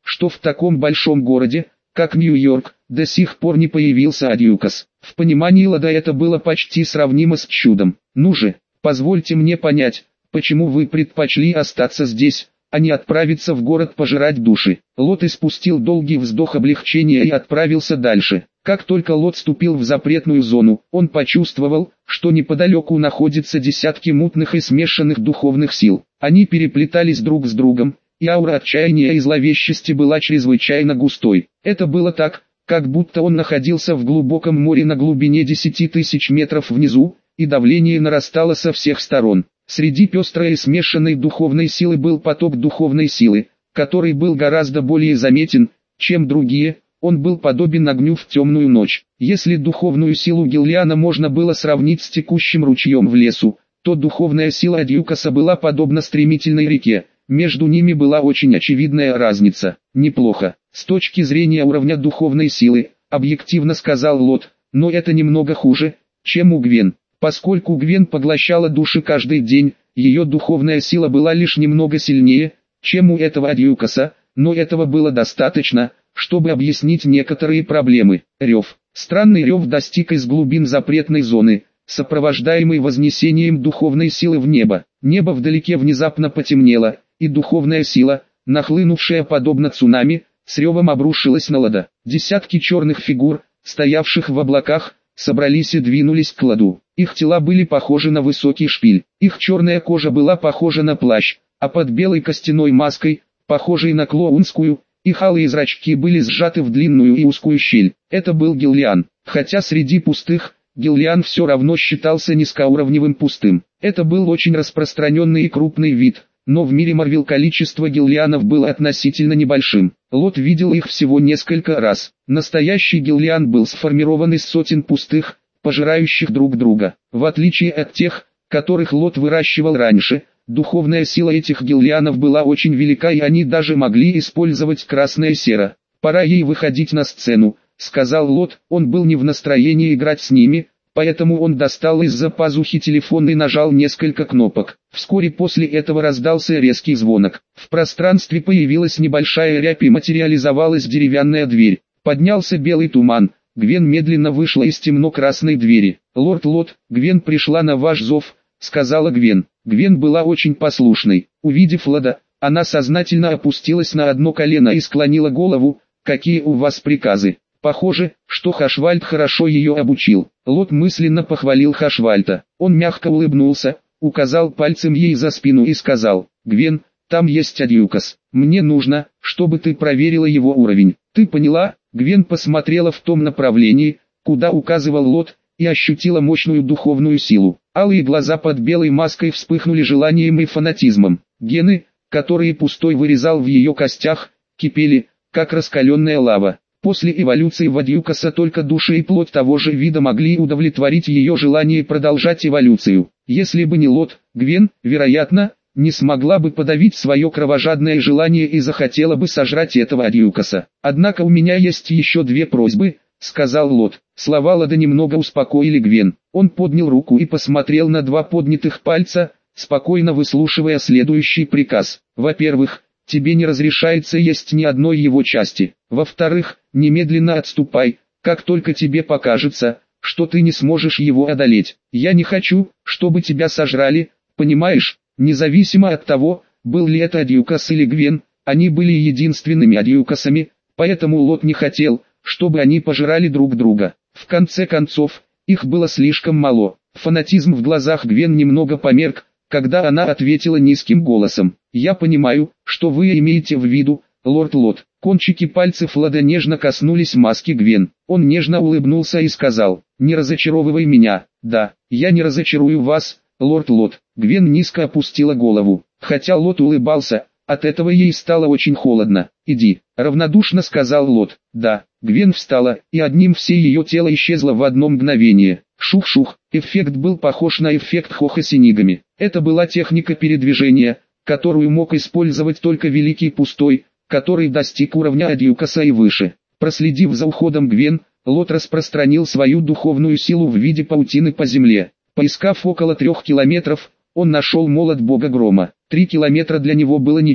что в таком большом городе, как Нью-Йорк, до сих пор не появился Адьюкас. В понимании Лада это было почти сравнимо с чудом. «Ну же, позвольте мне понять, почему вы предпочли остаться здесь, а не отправиться в город пожирать души». Лот испустил долгий вздох облегчения и отправился дальше. Как только Лот ступил в запретную зону, он почувствовал, что неподалеку находятся десятки мутных и смешанных духовных сил. Они переплетались друг с другом, и аура отчаяния и зловещести была чрезвычайно густой. Это было так, как будто он находился в глубоком море на глубине 10 тысяч метров внизу, и давление нарастало со всех сторон. Среди пестрой и смешанной духовной силы был поток духовной силы, который был гораздо более заметен, чем другие. Он был подобен огню в темную ночь. Если духовную силу Гиллиана можно было сравнить с текущим ручьем в лесу, то духовная сила Адьюкаса была подобна стремительной реке. Между ними была очень очевидная разница. «Неплохо, с точки зрения уровня духовной силы», объективно сказал Лот, «но это немного хуже, чем у Гвен». Поскольку Гвен поглощала души каждый день, ее духовная сила была лишь немного сильнее, чем у этого Адьюкаса, но этого было достаточно, чтобы объяснить некоторые проблемы. Рев. Странный рев достиг из глубин запретной зоны, сопровождаемый вознесением духовной силы в небо. Небо вдалеке внезапно потемнело, и духовная сила, нахлынувшая подобно цунами, с ревом обрушилась на Лада. Десятки черных фигур, стоявших в облаках, собрались и двинулись к Ладу. Их тела были похожи на высокий шпиль. Их черная кожа была похожа на плащ, а под белой костяной маской, похожей на клоунскую, их алые зрачки были сжаты в длинную и узкую щель. Это был Гиллиан. Хотя среди пустых, Гиллиан все равно считался низкоуровневым пустым. Это был очень распространенный и крупный вид, но в мире Марвел количество Гиллианов было относительно небольшим. Лот видел их всего несколько раз. Настоящий Гиллиан был сформирован из сотен пустых, пожирающих друг друга. В отличие от тех, которых Лот выращивал раньше, духовная сила этих Гиллианов была очень велика, и они даже могли использовать красное серо. «Пора ей выходить на сцену», — сказал Лот. Он был не в настроении играть с ними, поэтому он достал из-за пазухи телефон и нажал несколько кнопок. Вскоре после этого раздался резкий звонок. В пространстве появилась небольшая рябь и материализовалась деревянная дверь. Поднялся белый туман. Гвен медленно вышла из темно-красной двери. «Лорд Лот, Гвен пришла на ваш зов», — сказала Гвен. Гвен была очень послушной. Увидев Лада, она сознательно опустилась на одно колено и склонила голову. «Какие у вас приказы?» Похоже, что Хашвальд хорошо ее обучил. Лот мысленно похвалил Хашвальда. Он мягко улыбнулся, указал пальцем ей за спину и сказал: «Гвен, там есть Адьюкас. Мне нужно, чтобы ты проверила его уровень. Ты поняла?» Гвен посмотрела в том направлении, куда указывал Лот, и ощутила мощную духовную силу. Алые глаза под белой маской вспыхнули желанием и фанатизмом. Гены, которые пустой вырезал в ее костях, кипели, как раскаленная лава. После эволюции в Адьюкаса только души и плоть того же вида могли удовлетворить ее желание продолжать эволюцию. Если бы не Лот, Гвен, вероятно, не смогла бы подавить свое кровожадное желание и захотела бы сожрать этого Адьюкаса. «Однако у меня есть еще две просьбы», — сказал Лот. Слова Лада немного успокоили Гвен. Он поднял руку и посмотрел на два поднятых пальца, спокойно выслушивая следующий приказ. «Во-первых, тебе не разрешается есть ни одной его части. Во-вторых, немедленно отступай, как только тебе покажется, что ты не сможешь его одолеть. Я не хочу, чтобы тебя сожрали, понимаешь?» Независимо от того, был ли это Адьюкас или Гвен, они были единственными Адьюкасами, поэтому Лот не хотел, чтобы они пожирали друг друга. В конце концов, их было слишком мало. Фанатизм в глазах Гвен немного померк, когда она ответила низким голосом: «Я понимаю, что вы имеете в виду, лорд Лот». Кончики пальцев Лада нежно коснулись маски Гвен. Он нежно улыбнулся и сказал: «Не разочаровывай меня». «Да, я не разочарую вас, лорд Лот». Гвен низко опустила голову. Хотя Лот улыбался, от этого ей стало очень холодно. «Иди», — равнодушно сказал Лот. «Да». Гвен встала, и одним все ее тело исчезло в одно мгновение. Шух-шух, эффект был похож на эффект Хоха Синигами. Это была техника передвижения, которую мог использовать только Великий Пустой, который достиг уровня Адьюкаса и выше. Проследив за уходом Гвен, Лот распространил свою духовную силу в виде паутины по земле. Поискав около 3 километров, он нашел молот бога грома. 3 километра для него было ничем.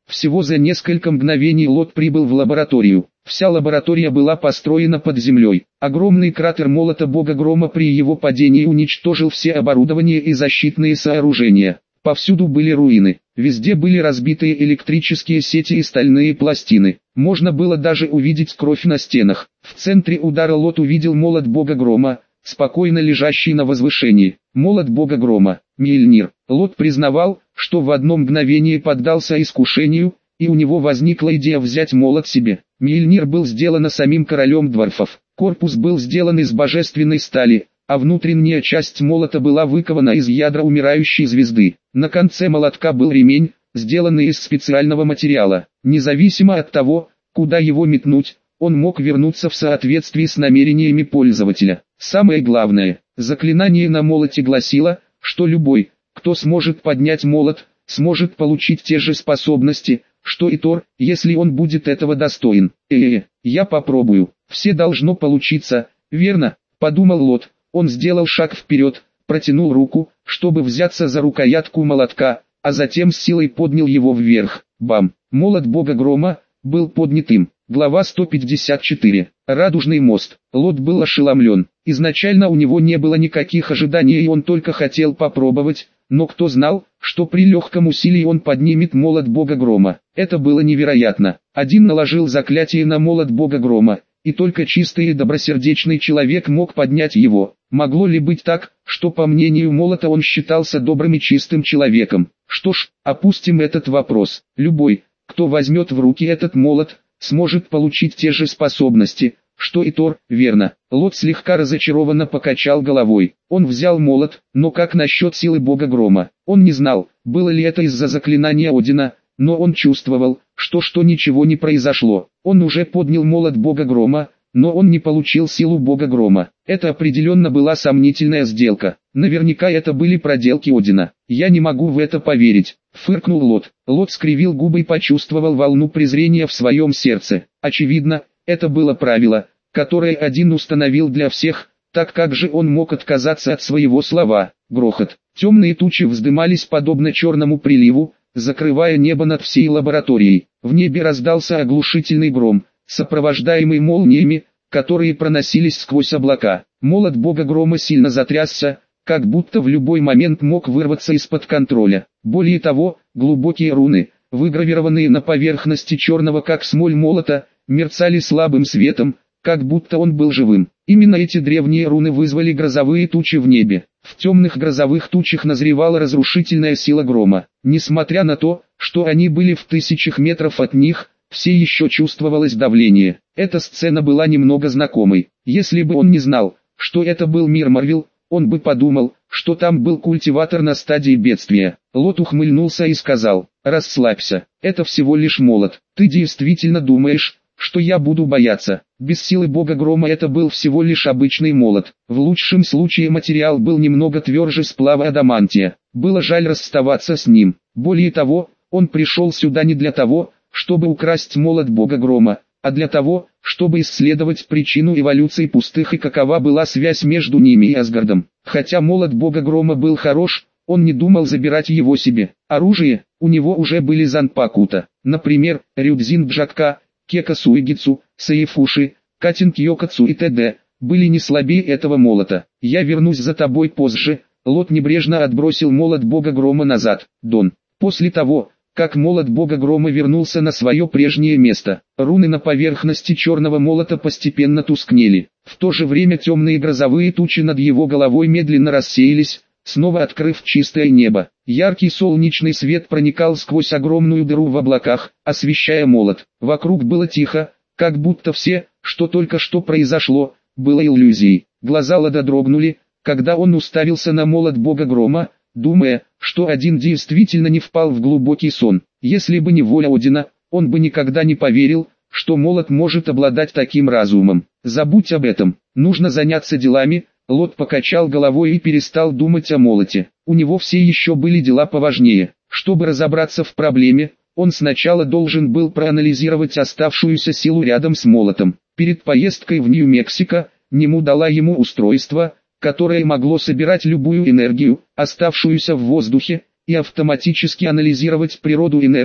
Всего за несколько мгновений Лот прибыл в лабораторию. Вся лаборатория была построена под землей. Огромный кратер молота бога грома при его падении уничтожил все оборудование и защитные сооружения. Повсюду были руины. Везде были разбитые электрические сети и стальные пластины. Можно было даже увидеть кровь на стенах. В центре удара Лот увидел молот бога грома, спокойно лежащий на возвышении. Молот бога грома, Мьёльнир. Лот признавал, что в одно мгновение поддался искушению, и у него возникла идея взять молот себе. Мьёльнир был сделан самим королем дворфов. Корпус был сделан из божественной стали, а внутренняя часть молота была выкована из ядра умирающей звезды. На конце молотка был ремень, сделанный из специального материала. Независимо от того, куда его метнуть, он мог вернуться в соответствии с намерениями пользователя. Самое главное, заклинание на молоте гласило, что любой, кто сможет поднять молот, сможет получить те же способности, что и Тор, если он будет этого достоин. Я попробую, все должно получиться, верно, подумал Лот. Он сделал шаг вперед, протянул руку, чтобы взяться за рукоятку молотка, а затем с силой поднял его вверх. Бам! Молот бога грома был поднят им. Глава 154. Радужный мост. Лот был ошеломлен. Изначально у него не было никаких ожиданий и он только хотел попробовать, но кто знал, что при легком усилии он поднимет молот бога грома. Это было невероятно. Один наложил заклятие на молот бога грома, и только чистый и добросердечный человек мог поднять его. Могло ли быть так, что по мнению молота он считался добрым и чистым человеком? Что ж, опустим этот вопрос. Любой, кто возьмет в руки этот молот, сможет получить те же способности, что и Тор, верно. Лот слегка разочарованно покачал головой. Он взял молот, но как насчет силы бога грома? Он не знал, было ли это из-за заклинания Одина, но он чувствовал, что ничего не произошло. Он уже поднял молот бога грома, но он не получил силу бога грома. Это определенно была сомнительная сделка. Наверняка это были проделки Одина. Я не могу в это поверить, фыркнул Лот. Лот скривил губы и почувствовал волну презрения в своем сердце. Очевидно, это было правило, которое Один установил для всех, так как же он мог отказаться от своего слова. Грохот. Темные тучи вздымались подобно черному приливу, закрывая небо над всей лабораторией. В небе раздался оглушительный гром, сопровождаемый молниями, которые проносились сквозь облака. Молот бога грома сильно затрясся, как будто в любой момент мог вырваться из-под контроля. Более того, глубокие руны, выгравированные на поверхности черного как смоль молота, мерцали слабым светом, как будто он был живым. Именно эти древние руны вызвали грозовые тучи в небе. В темных грозовых тучах назревала разрушительная сила грома. Несмотря на то, что они были в тысячах метров от них, все еще чувствовалось давление. Эта сцена была немного знакомой. Если бы он не знал, что это был мир Марвел, он бы подумал, что там был культиватор на стадии бедствия. Лот ухмыльнулся и сказал: «Расслабься, это всего лишь молот. Ты действительно думаешь, что я буду бояться?» Без силы бога грома это был всего лишь обычный молот. В лучшем случае материал был немного тверже сплава адамантия. Было жаль расставаться с ним. Более того, он пришел сюда не для того, чтобы украсть молот бога грома, а для того, чтобы исследовать причину эволюции пустых и какова была связь между ними и Асгардом. Хотя молот бога грома был хорош, он не думал забирать его себе. Оружие, у него уже были Занпакута, например, Рюдзин Джакка, Кека Суигицу, Саифуши, Катин Кьёкацу и т.д. были не слабее этого молота. «Я вернусь за тобой позже», Лот небрежно отбросил молот бога грома назад. Дон. После того, как молот бога грома вернулся на свое прежнее место, руны на поверхности черного молота постепенно тускнели. В то же время темные грозовые тучи над его головой медленно рассеялись, снова открыв чистое небо. Яркий солнечный свет проникал сквозь огромную дыру в облаках, освещая молот. Вокруг было тихо, как будто все, что только что произошло, было иллюзией. Глаза Лода дрогнули, когда он уставился на молот бога грома, думая, что Один действительно не впал в глубокий сон. Если бы не воля Одина, он бы никогда не поверил, что молот может обладать таким разумом. Забудь об этом, нужно заняться делами. Лот покачал головой и перестал думать о молоте. У него все еще были дела поважнее. Чтобы разобраться в проблеме, он сначала должен был проанализировать оставшуюся силу рядом с молотом. Перед поездкой в Нью-Мексико, Нему дала ему устройство, которое могло собирать любую энергию, оставшуюся в воздухе, и автоматически анализировать природу энергии,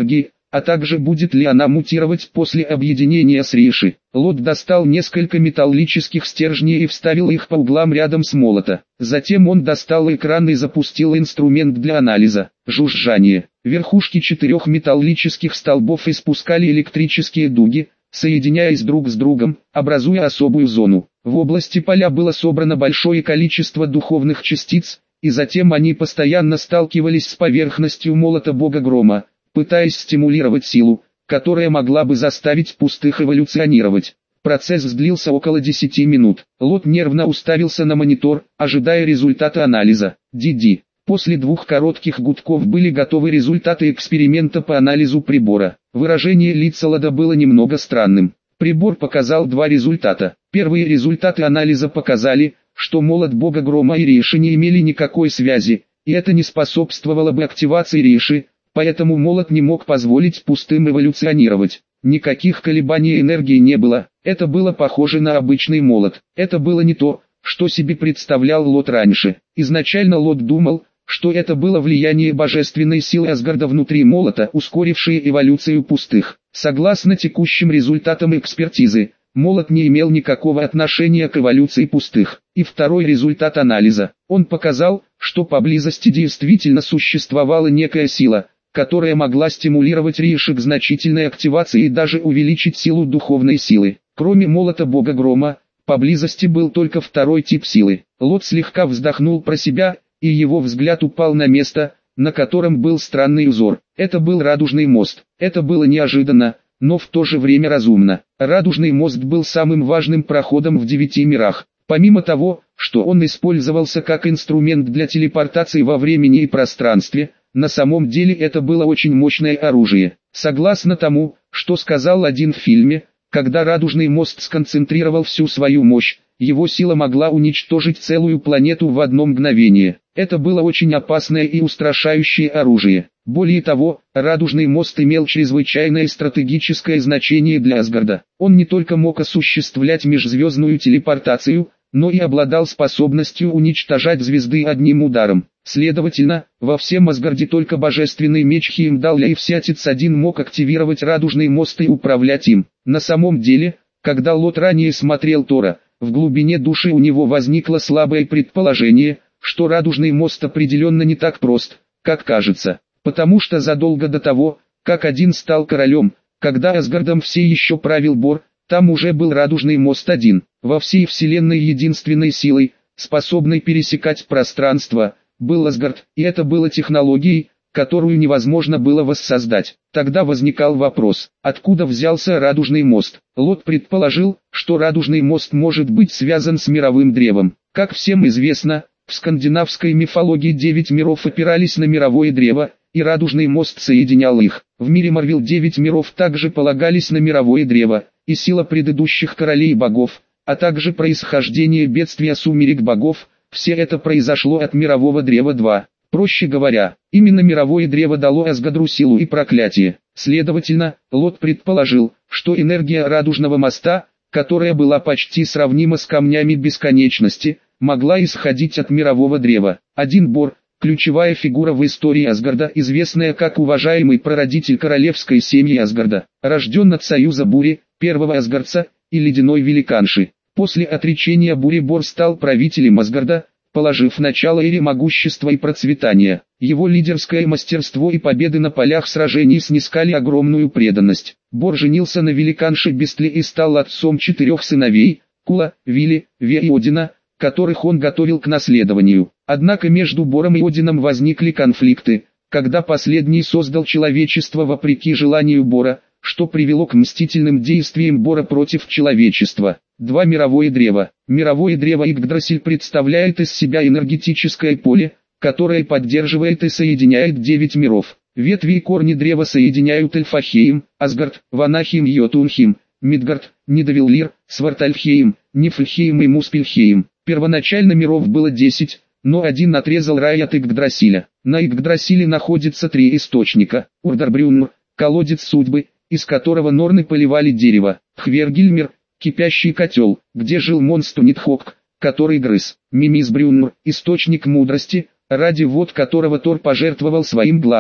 а также будет ли она мутировать после объединения с Риши. Лот достал несколько металлических стержней и вставил их по углам рядом с молота. Затем он достал экран и запустил инструмент для анализа. Жужжание. Верхушки 4 металлических столбов испускали электрические дуги, соединяясь друг с другом, образуя особую зону. В области поля было собрано большое количество духовных частиц, и затем они постоянно сталкивались с поверхностью молота бога грома, пытаясь стимулировать силу, которая могла бы заставить пустых эволюционировать. Процесс длился около 10 минут. Лот нервно уставился на монитор, ожидая результата анализа. Диди. После 2 коротких гудков были готовы результаты эксперимента по анализу прибора. Выражение лица Лода было немного странным. Прибор показал 2 результата. Первые результаты анализа показали, что молот бога грома и Риши не имели никакой связи, и это не способствовало бы активации Риши, поэтому молот не мог позволить пустым эволюционировать. Никаких колебаний энергии не было, это было похоже на обычный молот. Это было не то, что себе представлял Лот раньше. Изначально Лот думал, что это было влияние божественной силы Асгарда внутри молота, ускорившее эволюцию пустых. Согласно текущим результатам экспертизы, молот не имел никакого отношения к эволюции пустых. И второй результат анализа. Он показал, что поблизости действительно существовала некая сила, которая могла стимулировать Риши к значительной активации и даже увеличить силу духовной силы. Кроме молота бога грома, поблизости был только второй тип силы. Лот слегка вздохнул про себя, и его взгляд упал на место, на котором был странный узор. Это был радужный мост. Это было неожиданно, но в то же время разумно. Радужный мост был самым важным проходом в 9 мирах. Помимо того, что он использовался как инструмент для телепортации во времени и пространстве, на самом деле это было очень мощное оружие. Согласно тому, что сказал один в фильме, когда радужный мост сконцентрировал всю свою мощь, его сила могла уничтожить целую планету в одно мгновение. Это было очень опасное и устрашающее оружие. Более того, радужный мост имел чрезвычайное стратегическое значение для Асгарда. Он не только мог осуществлять межзвездную телепортацию, но и обладал способностью уничтожать звезды одним ударом. Следовательно, во всем Асгарде только божественный меч Хеймдалля и Всятец-1 мог активировать радужный мост и управлять им. На самом деле, когда Лот ранее смотрел Тора, в глубине души у него возникло слабое предположение, что радужный мост определенно не так прост, как кажется. Потому что задолго до того, как один стал королем, когда Асгардом все еще правил Бор, там уже был радужный мост один. Во всей вселенной единственной силой, способной пересекать пространство, был Асгард, и это было технологией, которую невозможно было воссоздать. Тогда возникал вопрос, откуда взялся радужный мост. Лот предположил, что радужный мост может быть связан с мировым древом. Как всем известно, в скандинавской мифологии 9 миров опирались на мировое древо, и радужный мост соединял их. В мире Марвел 9 миров также полагались на мировое древо, и сила предыдущих королей и богов, а также происхождение бедствия сумерек богов, все это произошло от мирового древа 2. Проще говоря, именно мировое древо дало Асгарду силу и проклятие. Следовательно, Лот предположил, что энергия радужного моста, которая была почти сравнима с камнями бесконечности, могла исходить от мирового древа. Один Бор, ключевая фигура в истории Асгарда, известная как уважаемый прародитель королевской семьи Асгарда, рожден от союза Бури, первого асгардца, и ледяной великанши. После отречения Бури Бор стал правителем Асгарда, положив начало эре могущества и процветания. Его лидерское мастерство и победы на полях сражений снискали огромную преданность. Бор женился на великанше Бестле и стал отцом 4 сыновей, Кула, Вили, Ве и Одина, которых он готовил к наследованию. Однако между Бором и Одином возникли конфликты, когда последний создал человечество вопреки желанию Бора, что привело к мстительным действиям Бора против человечества. 2. Мировое древо. Мировое древо Игдрасиль представляет из себя энергетическое поле, которое поддерживает и соединяет 9 миров. Ветви и корни древа соединяют Эльфахейм, Асгард, Ванахим и Йотунхим, Мидгард, Нидавиллир, Свартальфхейм, Нифльхейм и Муспельхейм. Первоначально миров было 10, но один отрезал рай от Игдрасиля. На Игдрасиле находится 3 источника. Урдарбрюннур, колодец судьбы, из которого норны поливали дерево. Хвергильмир, кипящий котел, где жил монстр Нидхогг, который грыз. Мимисбрюннур, источник мудрости, ради вод которого Тор пожертвовал своим глазом.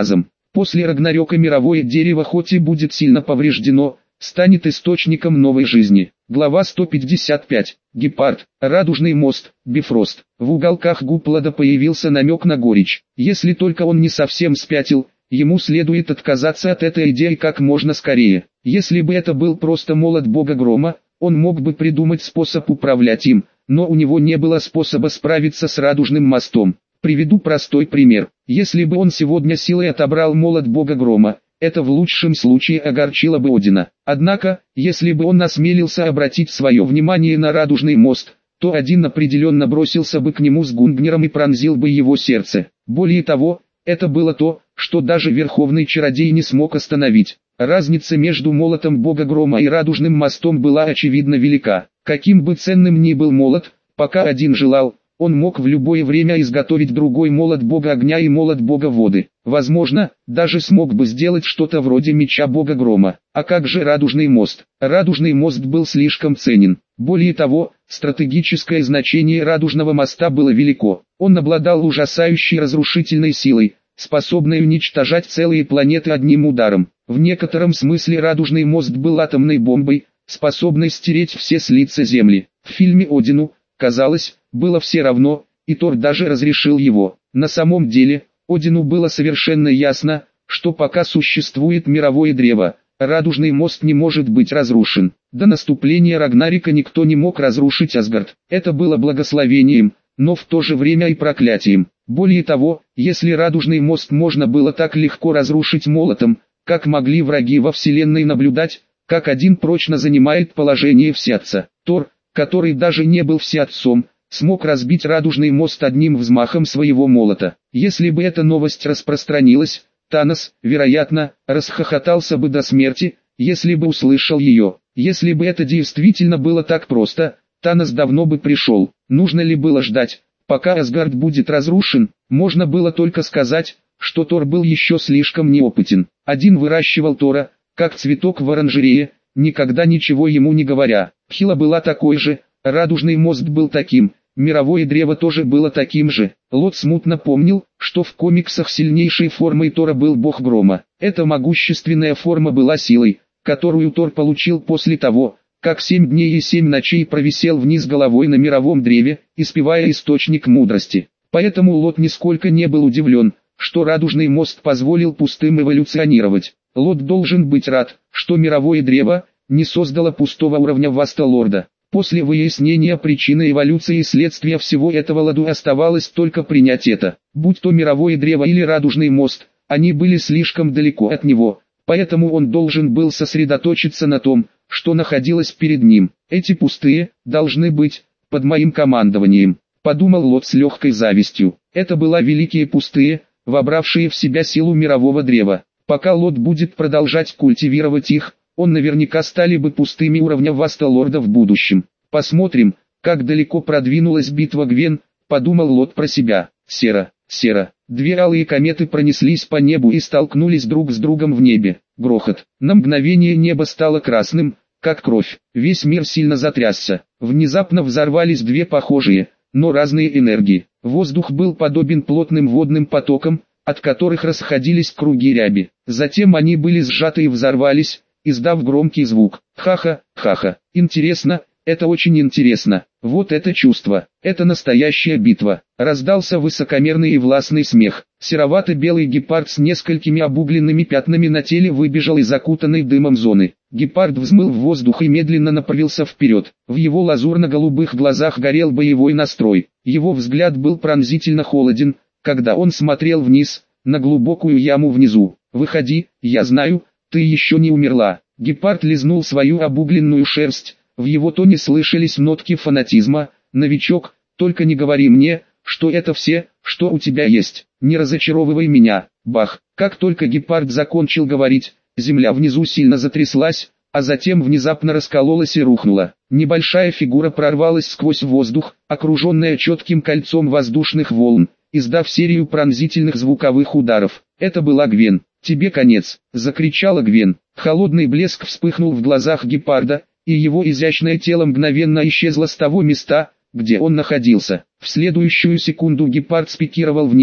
После Рагнарёка мировое дерево хоть и будет сильно повреждено, станет источником новой жизни. Глава 155. Гепард. Радужный мост. Бифрост. В уголках губ Лода появился намек на горечь. Если только он не совсем спятил, ему следует отказаться от этой идеи как можно скорее. Если бы это был просто молот бога грома, он мог бы придумать способ управлять им, но у него не было способа справиться с радужным мостом. Приведу простой пример. Если бы он сегодня силой отобрал молот бога грома, это в лучшем случае огорчило бы Одина. Однако, если бы он осмелился обратить свое внимание на радужный мост, то Один определенно бросился бы к нему с Гунгнером и пронзил бы его сердце. Более того, это было то, что даже Верховный Чародей не смог остановить. Разница между молотом бога грома и радужным мостом была очевидно велика. Каким бы ценным ни был молот, пока Один желал, он мог в любое время изготовить другой молот бога огня и молот бога воды. Возможно, даже смог бы сделать что-то вроде меча бога грома. А как же радужный мост? Радужный мост был слишком ценен. Более того, стратегическое значение радужного моста было велико. Он обладал ужасающей разрушительной силой, способной уничтожать целые планеты одним ударом. В некотором смысле радужный мост был атомной бомбой, способной стереть все с лица Земли. В фильме Одину, казалось, было все равно, и Тор даже разрешил его. На самом деле, Одину было совершенно ясно, что пока существует мировое древо, радужный мост не может быть разрушен. До наступления Рагнарика никто не мог разрушить Асгард. Это было благословением, но в то же время и проклятием. Более того, если радужный мост можно было так легко разрушить молотом, как могли враги во вселенной наблюдать, как Один прочно занимает положение всеотца. Тор, который даже не был всеотцом, смог разбить радужный мост одним взмахом своего молота. Если бы эта новость распространилась, Танос, вероятно, расхохотался бы до смерти, если бы услышал ее. Если бы это действительно было так просто, Танос давно бы пришел. Нужно ли было ждать, пока Асгард будет разрушен? Можно было только сказать, что Тор был еще слишком неопытен. Один выращивал Тора, как цветок в оранжерее, никогда ничего ему не говоря. Хила была такой же, радужный мост был таким, мировое древо тоже было таким же. Лот смутно помнил, что в комиксах сильнейшей формой Тора был бог грома. Эта могущественная форма была силой, которую Тор получил после того, как 7 дней и 7 ночей провисел вниз головой на мировом древе, испевая источник мудрости. Поэтому Лот нисколько не был удивлен, что радужный мост позволил пустым эволюционировать. Лот должен быть рад, что мировое древо не создало пустого уровня Васталорда. После выяснения причины эволюции и следствия всего этого Лоду оставалось только принять это. Будь то мировое древо или радужный мост, они были слишком далеко от него, поэтому он должен был сосредоточиться на том, что находилось перед ним. Эти пустые, должны быть, под моим командованием, подумал Лот с легкой завистью. Это была великие пустые, вобравшие в себя силу мирового древа. Пока Лот будет продолжать культивировать их, он наверняка стали бы пустыми уровня Васталорда в будущем. Посмотрим, как далеко продвинулась битва Гвен, подумал Лот про себя. Сера. Две алые кометы пронеслись по небу и столкнулись друг с другом в небе. Грохот. На мгновение небо стало красным, как кровь. Весь мир сильно затрясся. Внезапно взорвались две похожие, но разные энергии. Воздух был подобен плотным водным потокам, от которых расходились круги ряби. Затем они были сжаты и взорвались, издав громкий звук. Ха-ха. Интересно, это очень интересно. Вот это чувство. Это настоящая битва. Раздался высокомерный и властный смех. Серовато-белый гепард с несколькими обугленными пятнами на теле выбежал из окутанной дымом зоны. Гепард взмыл в воздух и медленно направился вперед. В его лазурно-голубых глазах горел боевой настрой. Его взгляд был пронзительно холоден, когда он смотрел вниз, на глубокую яму внизу. «Выходи, я знаю, ты еще не умерла». Гепард лизнул свою обугленную шерсть, в его тоне слышались нотки фанатизма. «Новичок, только не говори мне, что это все, что у тебя есть. Не разочаровывай меня». Бах! Как только гепард закончил говорить, земля внизу сильно затряслась, а затем внезапно раскололась и рухнула. Небольшая фигура прорвалась сквозь воздух, окруженная четким кольцом воздушных волн, издав серию пронзительных звуковых ударов. Это была Гвен. «Тебе конец!» — закричала Гвен. Холодный блеск вспыхнул в глазах гепарда, и его изящное тело мгновенно исчезло с того места, где он находился. В следующую секунду гепард спикировал вниз,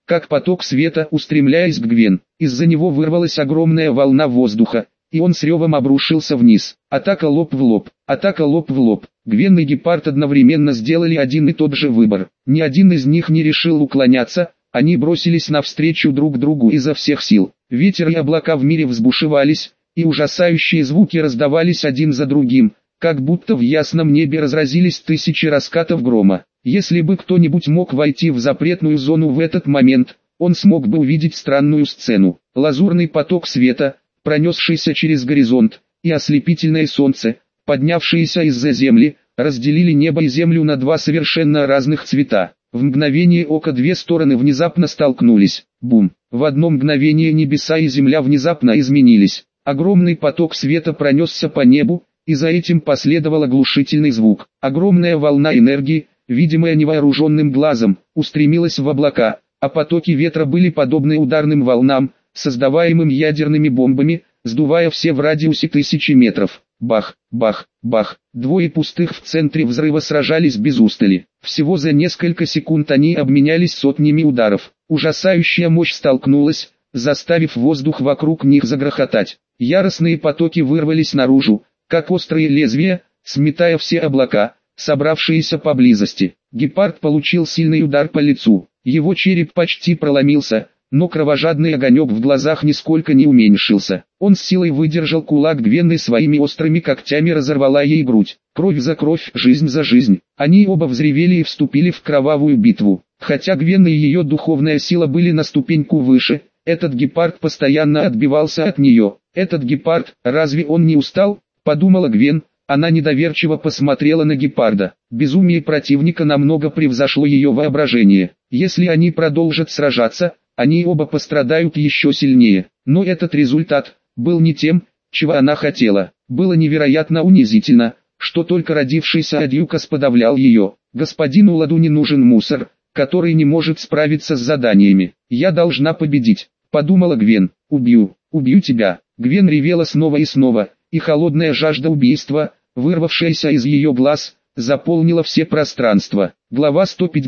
как поток света, устремляясь к Гвен. Из-за него вырвалась огромная волна воздуха, и он с ревом обрушился вниз. Атака лоб в лоб, атака лоб в лоб. Гвен и Гепард одновременно сделали один и тот же выбор. Ни один из них не решил уклоняться, они бросились навстречу друг другу изо всех сил. Ветер и облака в мире взбушевались, и ужасающие звуки раздавались один за другим, как будто в ясном небе разразились тысячи раскатов грома. Если бы кто-нибудь мог войти в запретную зону в этот момент, он смог бы увидеть странную сцену. Лазурный поток света, пронесшийся через горизонт, и ослепительное солнце, поднявшееся из-за земли, разделили небо и землю на два совершенно разных цвета. В мгновение ока две стороны внезапно столкнулись. Бум! В одно мгновение небеса и земля внезапно изменились. Огромный поток света пронесся по небу, и за этим последовал оглушительный звук. Огромная волна энергии, видимая невооруженным глазом, устремилась в облака, а потоки ветра были подобны ударным волнам, создаваемым ядерными бомбами, сдувая все в радиусе 1000 метров. Бах, бах, бах. Двое пустых в центре взрыва сражались без устали. Всего за несколько секунд они обменялись сотнями ударов. Ужасающая мощь столкнулась, заставив воздух вокруг них загрохотать. Яростные потоки вырвались наружу, как острые лезвия, сметая все облака, собравшиеся поблизости. Гепард получил сильный удар по лицу. Его череп почти проломился, но кровожадный огонек в глазах нисколько не уменьшился. Он с силой выдержал кулак Гвен и своими острыми когтями разорвала ей грудь. Кровь за кровь, жизнь за жизнь. Они оба взревели и вступили в кровавую битву. Хотя Гвен и ее духовная сила были на ступеньку выше, этот гепард постоянно отбивался от нее. Этот гепард, разве он не устал? Подумала Гвен. Она недоверчиво посмотрела на гепарда. Безумие противника намного превзошло ее воображение. Если они продолжат сражаться, они оба пострадают еще сильнее. Но этот результат был не тем, чего она хотела. Было невероятно унизительно, что только родившийся Адьюкас подавлял ее. Господину Ладу не нужен мусор, который не может справиться с заданиями. «Я должна победить», — подумала Гвен. Убью тебя». Гвен ревела снова и снова, и холодная жажда убийства, вырвавшаяся из ее глаз, заполнила все пространства. Глава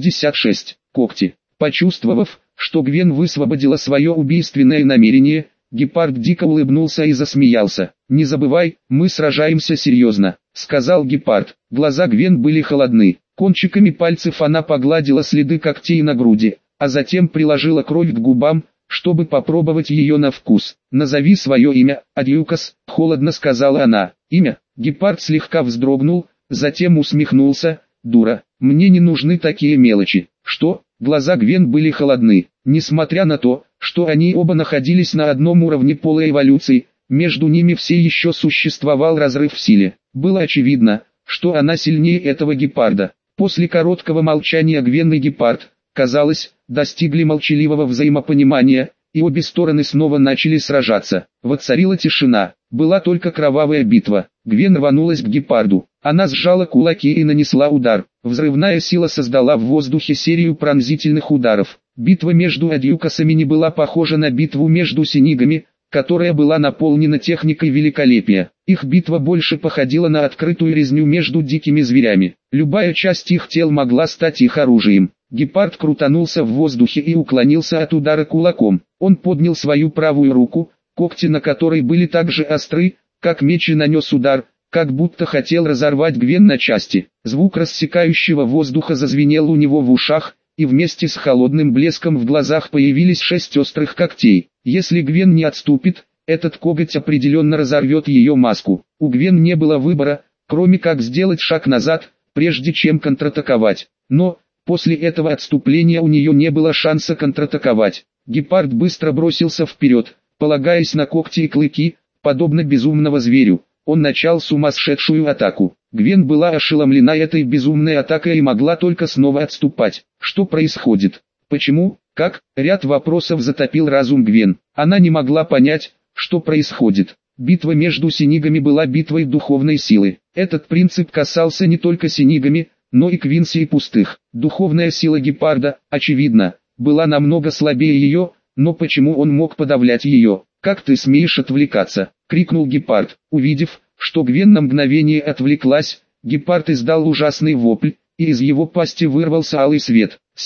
156. Когти. Почувствовав, что Гвен высвободила свое убийственное намерение, гепард дико улыбнулся и засмеялся. «Не забывай, мы сражаемся серьезно», — сказал гепард. Глаза Гвен были холодны. Кончиками пальцев она погладила следы когтей на груди, а затем приложила кровь к губам, чтобы попробовать ее на вкус. «Назови свое имя, Адьюкас», — холодно сказала она. «Имя?» Гепард слегка вздрогнул, затем усмехнулся. «Дура, мне не нужны такие мелочи». «Что?» Глаза Гвен были холодны. Несмотря на то, что они оба находились на одном уровне полой эволюции, между ними все еще существовал разрыв в силе. Было очевидно, что она сильнее этого гепарда. После короткого молчания Гвен и гепард, казалось, достигли молчаливого взаимопонимания, и обе стороны снова начали сражаться. Воцарила тишина. Была только кровавая битва. Гвен рванулась к гепарду. Она сжала кулаки и нанесла удар. Взрывная сила создала в воздухе серию пронзительных ударов. Битва между Адьюкасами не была похожа на битву между синигами, которая была наполнена техникой великолепия. Их битва больше походила на открытую резню между дикими зверями. Любая часть их тел могла стать их оружием. Гепард крутанулся в воздухе и уклонился от удара кулаком. Он поднял свою правую руку, когти на которой были так же остры, как меч, и нанес удар, как будто хотел разорвать Гвен на части. Звук рассекающего воздуха зазвенел у него в ушах, и вместе с холодным блеском в глазах появились 6 острых когтей. Если Гвен не отступит, этот коготь определенно разорвет ее маску. У Гвен не было выбора, кроме как сделать шаг назад, прежде чем контратаковать. Но, после этого отступления у нее не было шанса контратаковать. Гепард быстро бросился вперед, полагаясь на когти и клыки, подобно безумному зверю. Он начал сумасшедшую атаку. Гвен была ошеломлена этой безумной атакой и могла только снова отступать. Что происходит? Почему? Как? Ряд вопросов затопил разум Гвен. Она не могла понять, что происходит. Битва между синигами была битвой духовной силы. Этот принцип касался не только синигами, но и Квинси и пустых. Духовная сила гепарда, очевидно, была намного слабее ее, но почему он мог подавлять ее? «Как ты смеешь отвлекаться?» — крикнул гепард. Увидев, что Гвен на мгновение отвлеклась, гепард издал ужасный вопль, и из его пасти вырвался алый свет. «Сера,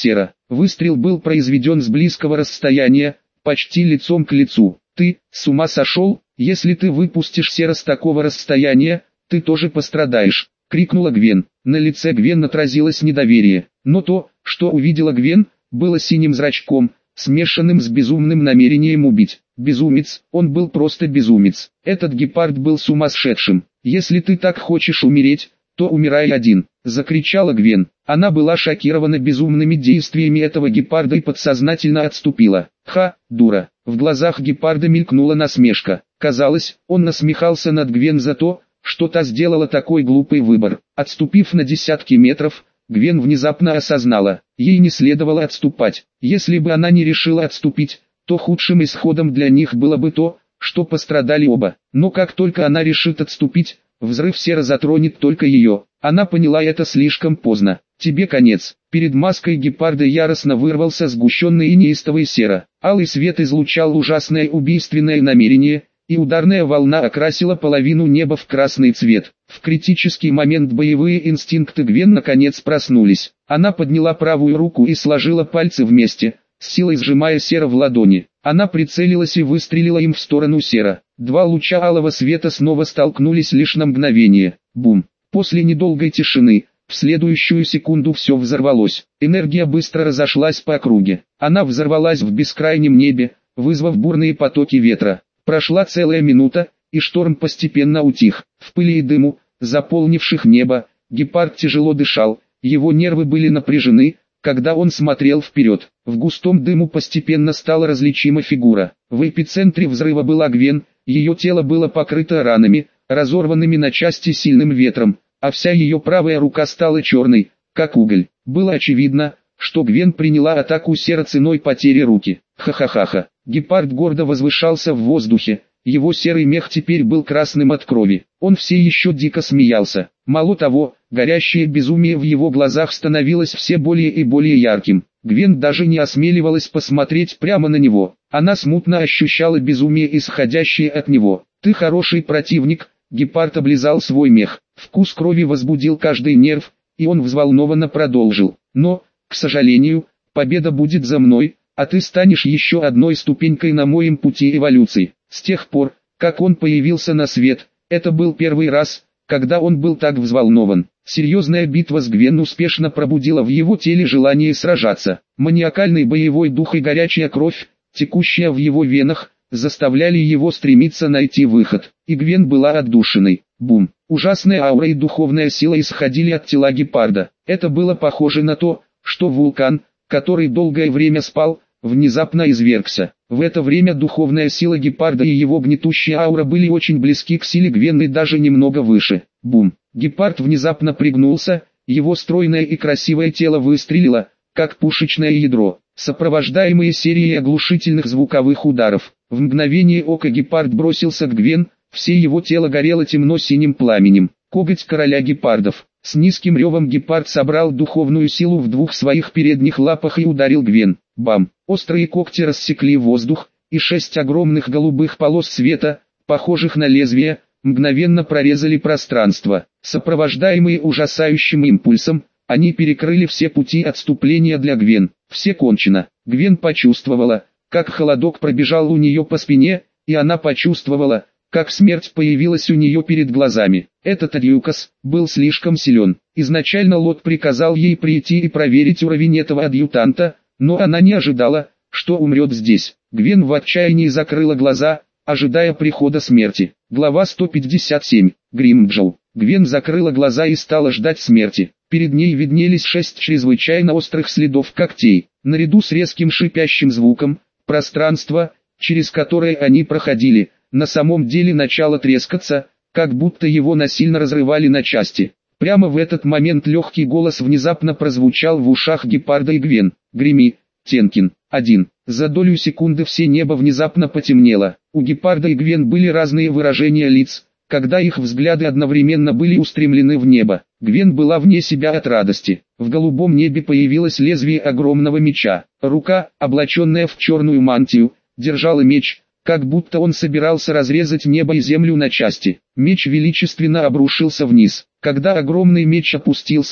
Выстрел был произведен с близкого расстояния, почти лицом к лицу. «Ты, с ума сошел? Если ты выпустишь Сера с такого расстояния, ты тоже пострадаешь», — крикнула Гвен. На лице Гвен отразилось недоверие, но то, что увидела Гвен, было синим зрачком, смешанным с безумным намерением убить. Безумец, он был просто безумец. Этот гепард был сумасшедшим. «Если ты так хочешь умереть, то умирай один», — закричала Гвен. Она была шокирована безумными действиями этого гепарда и подсознательно отступила. «Ха, дура!» В глазах гепарда мелькнула насмешка. Казалось, он насмехался над Гвен за то, что та сделала такой глупый выбор. Отступив на десятки метров, Гвен внезапно осознала, ей не следовало отступать. Если бы она не решила отступить, то худшим исходом для них было бы то, что пострадали оба. Но как только она решит отступить, взрыв Сера затронет только ее. Она поняла это слишком поздно. «Тебе конец». Перед маской гепарда яростно вырвался сгущенный и неистовый Сера. Алый свет излучал ужасное убийственное намерение, и ударная волна окрасила половину неба в красный цвет. В критический момент боевые инстинкты Гвен наконец проснулись. Она подняла правую руку и сложила пальцы вместе, с силой сжимая Сера в ладони. Она прицелилась и выстрелила им в сторону Сера. Два луча алого света снова столкнулись лишь на мгновение. Бум! После недолгой тишины, в следующую секунду все взорвалось. Энергия быстро разошлась по округе. Она взорвалась в бескрайнем небе, вызвав бурные потоки ветра. Прошла целая минута, и шторм постепенно утих. В пыли и дыму, заполнивших небо, гепард тяжело дышал, его нервы были напряжены, когда он смотрел вперед. В густом дыму постепенно стала различима фигура. В эпицентре взрыва была Гвен, ее тело было покрыто ранами, разорванными на части сильным ветром, а вся ее правая рука стала черной, как уголь. Было очевидно, что Гвен приняла атаку Сера ценой потери руки. Ха-ха-ха-ха. Гепард гордо возвышался в воздухе, его серый мех теперь был красным от крови. Он все еще дико смеялся. Мало того, горящее безумие в его глазах становилось все более и более ярким. Гвен даже не осмеливалась посмотреть прямо на него. Она смутно ощущала безумие, исходящее от него. «Ты хороший противник», — гепард облизал свой мех. Вкус крови возбудил каждый нерв, и он взволнованно продолжил. «Но, к сожалению, победа будет за мной, а ты станешь еще одной ступенькой на моем пути эволюции». С тех пор, как он появился на свет, это был первый раз, когда он был так взволнован. Серьезная битва с Гвен успешно пробудила в его теле желание сражаться. Маниакальный боевой дух и горячая кровь, текущая в его венах, заставляли его стремиться найти выход. И Гвен была отдушиной. Бум! Ужасная аура и духовная сила исходили от тела гепарда. Это было похоже на то, что вулкан, который долгое время спал, внезапно извергся. В это время духовная сила гепарда и его гнетущая аура были очень близки к силе Гвен и даже немного выше. Бум! Гепард внезапно пригнулся, его стройное и красивое тело выстрелило, как пушечное ядро, сопровождаемые серией оглушительных звуковых ударов. В мгновение ока гепард бросился к Гвен, все его тело горело темно-синим пламенем. Коготь короля гепардов. С низким ревом гепард собрал духовную силу в двух своих передних лапах и ударил Гвен. Бам! Острые когти рассекли воздух, и 6 огромных голубых полос света, похожих на лезвия, мгновенно прорезали пространство. Сопровождаемые ужасающим импульсом, они перекрыли все пути отступления для Гвен. Все кончено. Гвен почувствовала, как холодок пробежал у нее по спине, и она почувствовала, как смерть появилась у нее перед глазами. Этот адъюкас был слишком силен. Изначально Лот приказал ей прийти и проверить уровень этого адъютанта, но она не ожидала, что умрет здесь. Гвен в отчаянии закрыла глаза, ожидая прихода смерти. Глава 157. Гримджоу. Гвен закрыла глаза и стала ждать смерти. Перед ней виднелись 6 чрезвычайно острых следов когтей. Наряду с резким шипящим звуком, пространство, через которое они проходили, на самом деле начало трескаться, как будто его насильно разрывали на части. Прямо в этот момент легкий голос внезапно прозвучал в ушах гепарда и Гвен. «Греми, Тенкин, 1». За долю секунды все небо внезапно потемнело. У гепарда и Гвен были разные выражения лиц, когда их взгляды одновременно были устремлены в небо. Гвен была вне себя от радости. В голубом небе появилось лезвие огромного меча. Рука, облаченная в черную мантию, держала меч, как будто он собирался разрезать небо и землю на части. Меч величественно обрушился вниз. Когда огромный меч опустился,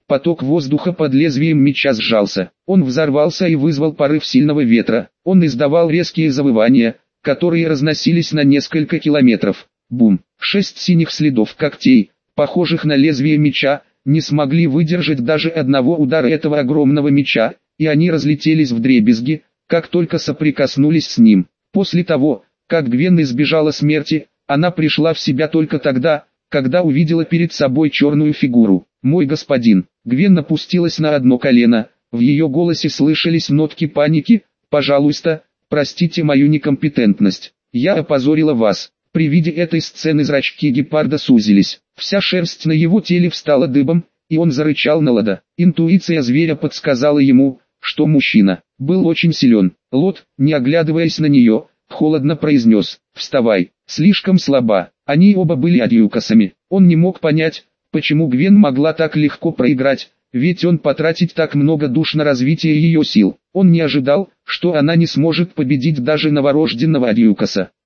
Поток воздуха под лезвием меча сжался. Он взорвался и вызвал порыв сильного ветра. Он издавал резкие завывания, которые разносились на несколько километров. Бум! 6 синих следов когтей, похожих на лезвие меча, не смогли выдержать даже одного удара этого огромного меча, и они разлетелись вдребезги, как только соприкоснулись с ним. После того, как Гвен избежала смерти, она пришла в себя только тогда, когда увидела перед собой черную фигуру. «Мой господин». Гвен опустилась на одно колено, в ее голосе слышались нотки паники. «Пожалуйста, простите мою некомпетентность. Я опозорила вас». При виде этой сцены зрачки гепарда сузились. Вся шерсть на его теле встала дыбом, и он зарычал на Лода. Интуиция зверя подсказала ему, что мужчина был очень силен. Лод, не оглядываясь на нее, холодно произнес: «Вставай, слишком слаба». Они оба были адьюкасами. Он не мог понять, почему Гвен могла так легко проиграть, ведь он потратить так много душ на развитие ее сил. Он не ожидал, что она не сможет победить даже новорожденного адьюкаса.